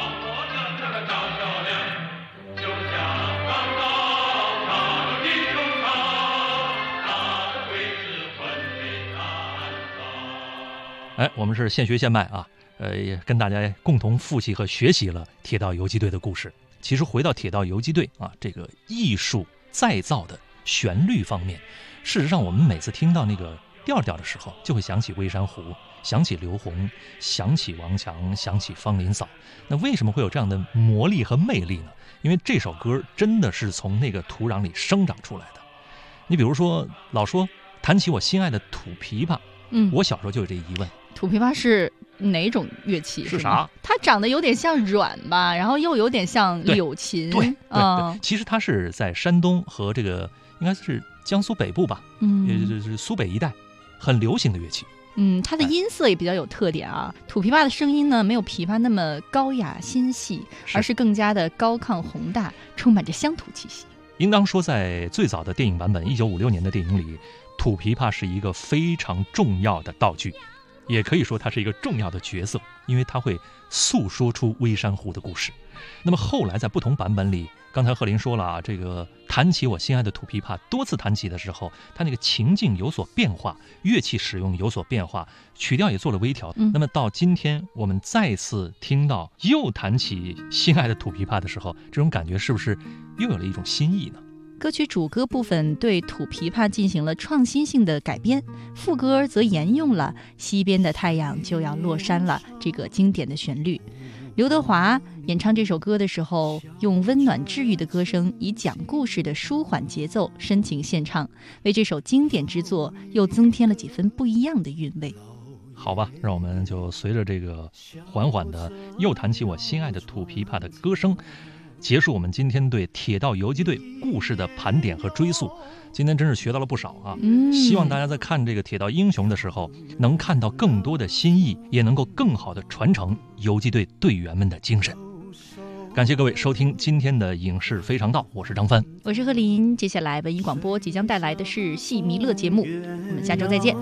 哎，我们是现学现卖啊，也跟大家共同复习和学习了铁道游击队的故事。其实回到铁道游击队啊，这个艺术再造的旋律方面，事实上我们每次听到那个调调的时候，就会想起微山湖，想起刘洪，想起王强，想起方林嫂。那为什么会有这样的魔力和魅力呢？因为这首歌真的是从那个土壤里生长出来的。你比如说，老说弹起我心爱的土琵琶，我小时候就有这疑问， 土琵琶是哪种乐器？ 是啥？ 它长得有点像阮吧，然后又有点像柳琴。 对，其实它是在山东和这个应该是江苏北部吧，也就是苏北一带很流行的乐器。 它的音色也比较有特点啊。土琵琶的声音呢，没有琵琶那么高雅纤细，而是更加的高亢宏大，充满着乡土气息。 应当说，在最早的电影版本1956年的电影里，土琵琶是一个非常重要的道具，也可以说它是一个重要的角色，因为它会诉说出微山湖的故事。那么后来在不同版本里，刚才贺林说了啊，这个弹起我心爱的土琵琶，多次弹起的时候，它那个情境有所变化，乐器使用有所变化，曲调也做了微调。那么到今天我们再次听到又弹起心爱的土琵琶的时候，这种感觉是不是又有了一种新意呢？ 歌曲主歌部分对土琵琶进行了创新性的改编，副歌则沿用了西边的太阳就要落山了这个经典的旋律。刘德华演唱这首歌的时候，用温暖治愈的歌声，以讲故事的舒缓节奏深情献唱，为这首经典之作又增添了几分不一样的韵味。 好吧，让我们就随着这个缓缓的又弹起我心爱的土琵琶的歌声，结束我们今天对铁道游击队故事的盘点和追溯。今天真是学到了不少啊！希望大家在看这个铁道英雄的时候，能看到更多的新意，也能够更好的传承游击队队员们的精神。感谢各位收听今天的影视非常道，我是张帆， 我是贺林。接下来文艺广播即将带来的是戏弥勒节目，我们下周再见。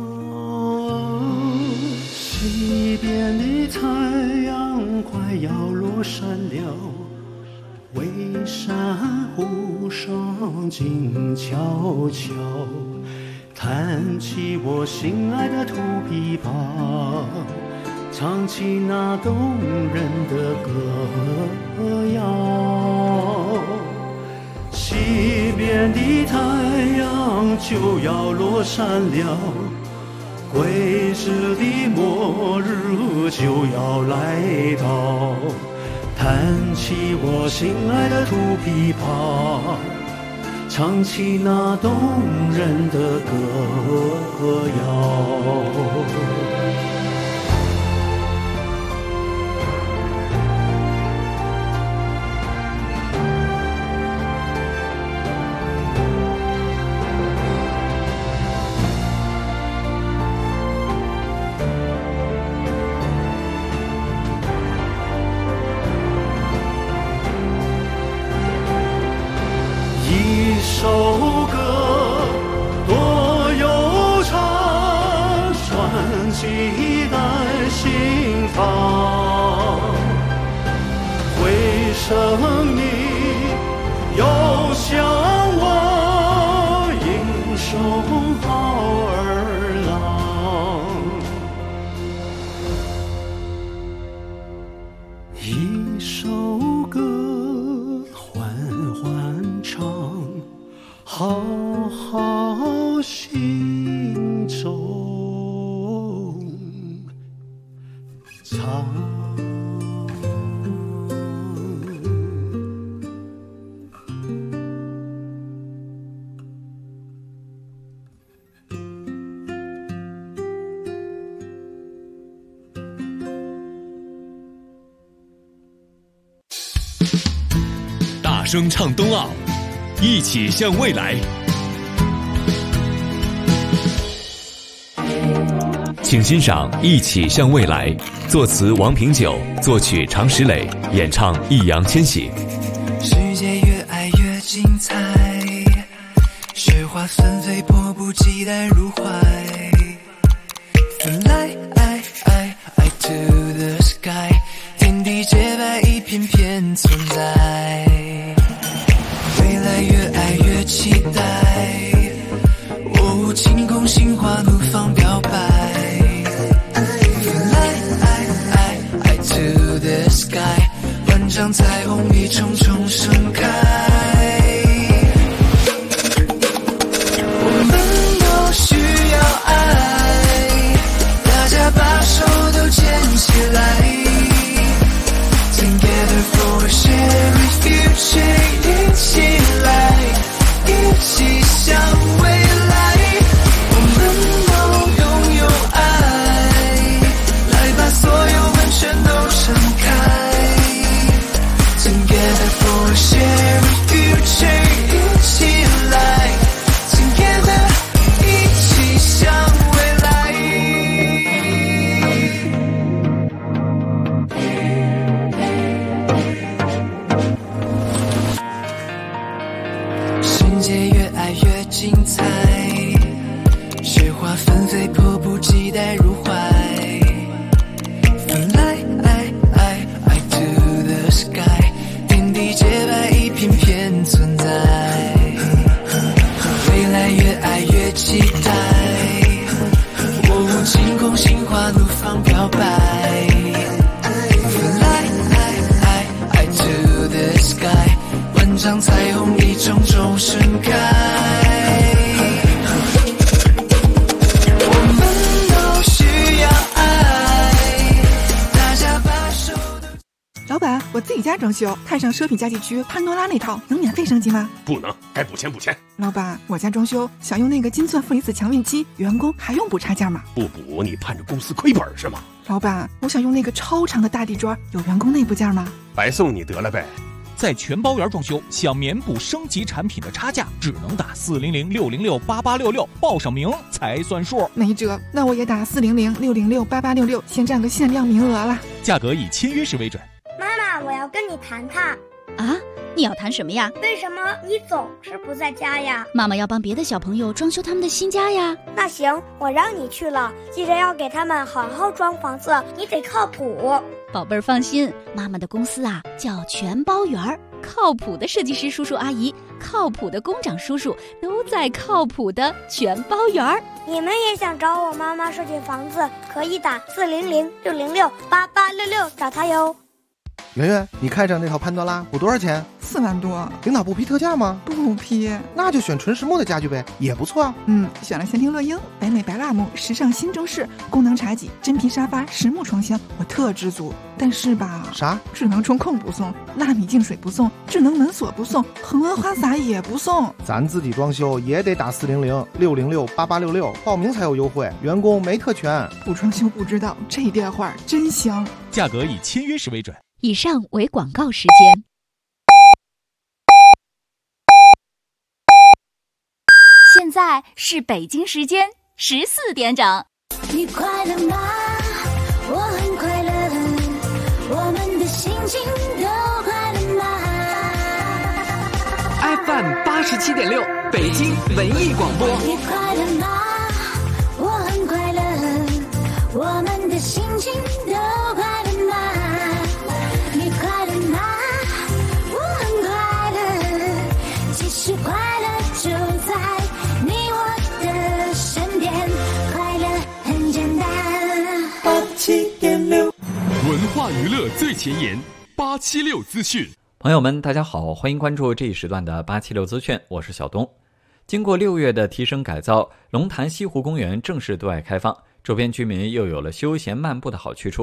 西边的太阳快要落山了，微山湖上静悄悄，弹起我心爱的土琵琶，唱起那动人的歌谣。西边的太阳就要落山了，归时的末日就要来到，弹起我心爱的土琵琶，唱起那动人的歌谣。首歌多悠长，传奇在心房。回声你又向我，英雄好儿郎。 藏。 大声唱冬奥，一起向未来。请欣赏《一起向未来》，作词王平久，作曲常石磊，演唱易烊千玺。 世界越爱越精彩，雪花纷飞，迫不及待入怀。Fly to the sky， 天地洁白，一片片存在。未来越爱越期待，晴空心花怒放表白。Fly to the sky， 万丈彩虹一重重盛开。我们都需要爱，大家把手都牵起来。Together for a shared future， 一起来，一起向未来。我们都拥有爱，来把所有温泉都盛开。Together for a shared future， 一起来 ，Together 一起向未来。世界越爱越精彩，雪花纷飞，迫不及待入怀。Fly to the sky， 天地洁白，一片片存在。未来越爱越期待，晴空心花怒放表白。Fly to the sky， 万丈彩虹一重重盛开。 老板，我自己家装修，看上奢品家具区潘多拉那套，能免费升级吗？ 不能，该补钱补钱。 老板，我家装修想用那个金钻负离子强运期，员工还用补差价吗？ 不补你盼着公司亏本是吗？ 老板，我想用那个超长的大地砖，有员工内部价吗？ 白送你得了呗。 在全包圆装修，想免补升级产品的差价，只能打400-606-8866，报上名才算数。 没辙，那我也打400-606-8866，先占个限量名额了。 价格以签约时为准。 妈妈，我要跟你谈谈。 啊，你要谈什么呀？ 为什么你总是不在家呀？ 妈妈要帮别的小朋友装修他们的新家呀。 那行，我让你去了，记着要给他们好好装房子，你得靠谱。 宝贝儿放心，妈妈的公司啊叫全包圆儿，靠谱的设计师叔叔阿姨，靠谱的工长叔叔都在靠谱的全包圆儿。 你们也想找我妈妈设计房子，可以打400-606-8866找她哟。 圆圆，你看上那套潘多拉补多少钱 ？4万多。 领导不批特价吗？ 不批。 那就选纯实木的家具呗，也不错啊。 选了仙庭乐英、北美白蜡木、时尚新中式、功能茶几、真皮沙发、实木床箱，我特知足。但是吧， 啥？ 智能中控不送，纳米净水不送，智能门锁不送，恒温花洒也不送。 咱自己装修也得打400-606-8866，报名才有优惠，员工没特权。 不装修不知道，这电话真香。 价格以签约时为准。 以上为广告时间。 现在是北京时间14点整。 你快乐吗？我很快乐，我们的心情都快乐吗 ？FM 87.6，北京文艺广播。 你快乐吗？我很快乐，我们的心情都快乐吗？你快乐吗？我很快乐，其实快乐就在你我的身边，快乐很简单。 87.6， 文化娱乐最前沿，876资讯。 朋友们，大家好，欢迎关注这一时段的876资讯，我是小东。经过6月的提升改造，龙潭西湖公园正式对外开放，周边居民又有了休闲漫步的好去处。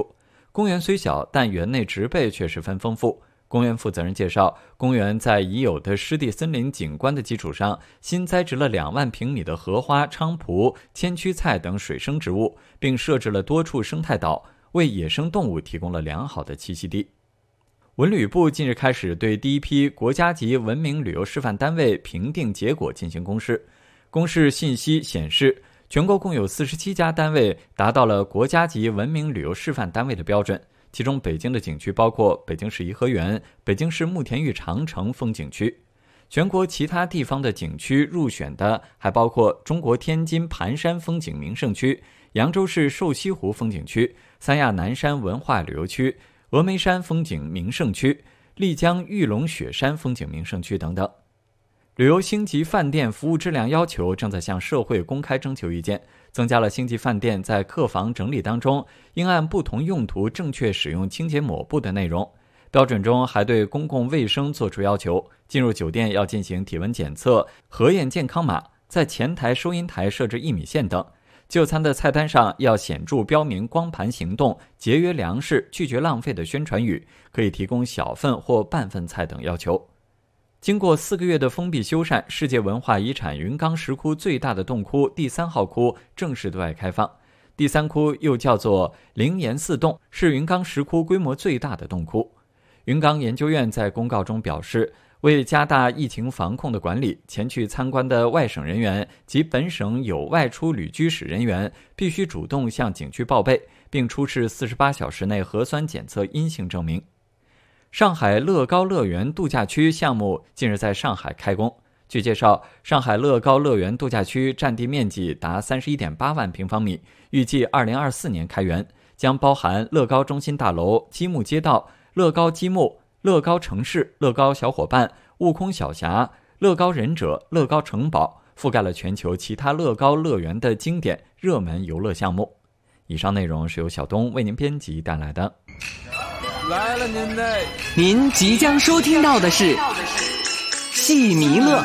公园虽小，但园内植被却十分丰富。公园负责人介绍，公园在已有的湿地森林景观的基础上，新栽植了2万平米的荷花、菖蒲、千屈菜等水生植物，并设置了多处生态岛，为野生动物提供了良好的栖息地。文旅部近日开始对第一批国家级文明旅游示范单位评定结果进行公示。公示信息显示，全国共有47家单位达到了国家级文明旅游示范单位的标准。其中北京的景区包括北京市颐和园、北京市慕田峪长城风景区。全国其他地方的景区入选的还包括中国天津盘山风景名胜区、扬州市瘦西湖风景区、三亚南山文化旅游区、峨眉山风景名胜区、丽江玉龙雪山风景名胜区等等。旅游星级饭店服务质量要求正在向社会公开征求意见，增加了星级饭店在客房整理当中应按不同用途正确使用清洁抹布的内容。标准中还对公共卫生作出要求，进入酒店要进行体温检测、核验健康码，在前台、收银台设置1米线等。就餐的菜单上要显著标明光盘行动、节约粮食、拒绝浪费的宣传语，可以提供小份或半份菜等要求。经过4个月的封闭修缮，世界文化遗产云冈石窟最大的洞窟第3号窟正式对外开放。第3窟又叫做灵岩寺洞，是云冈石窟规模最大的洞窟。云冈研究院在公告中表示，为加大疫情防控的管理，前去参观的外省人员及本省有外出旅居史人员必须主动向景区报备，并出示48小时内核酸检测阴性证明。上海乐高乐园度假区项目近日在上海开工。据介绍，上海乐高乐园度假区占地面积达31.8万平方米，预计2024年开园，将包含乐高中心大楼、积木街道、乐高积木、乐高城市、乐高小伙伴、悟空小侠、乐高忍者、乐高城堡，覆盖了全球其他乐高乐园的经典热门游乐项目。以上内容是由小东为您编辑带来的。 来了您即将收听到的是戏弥勒。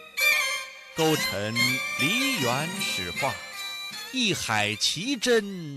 勾陈梨园史话，一海奇珍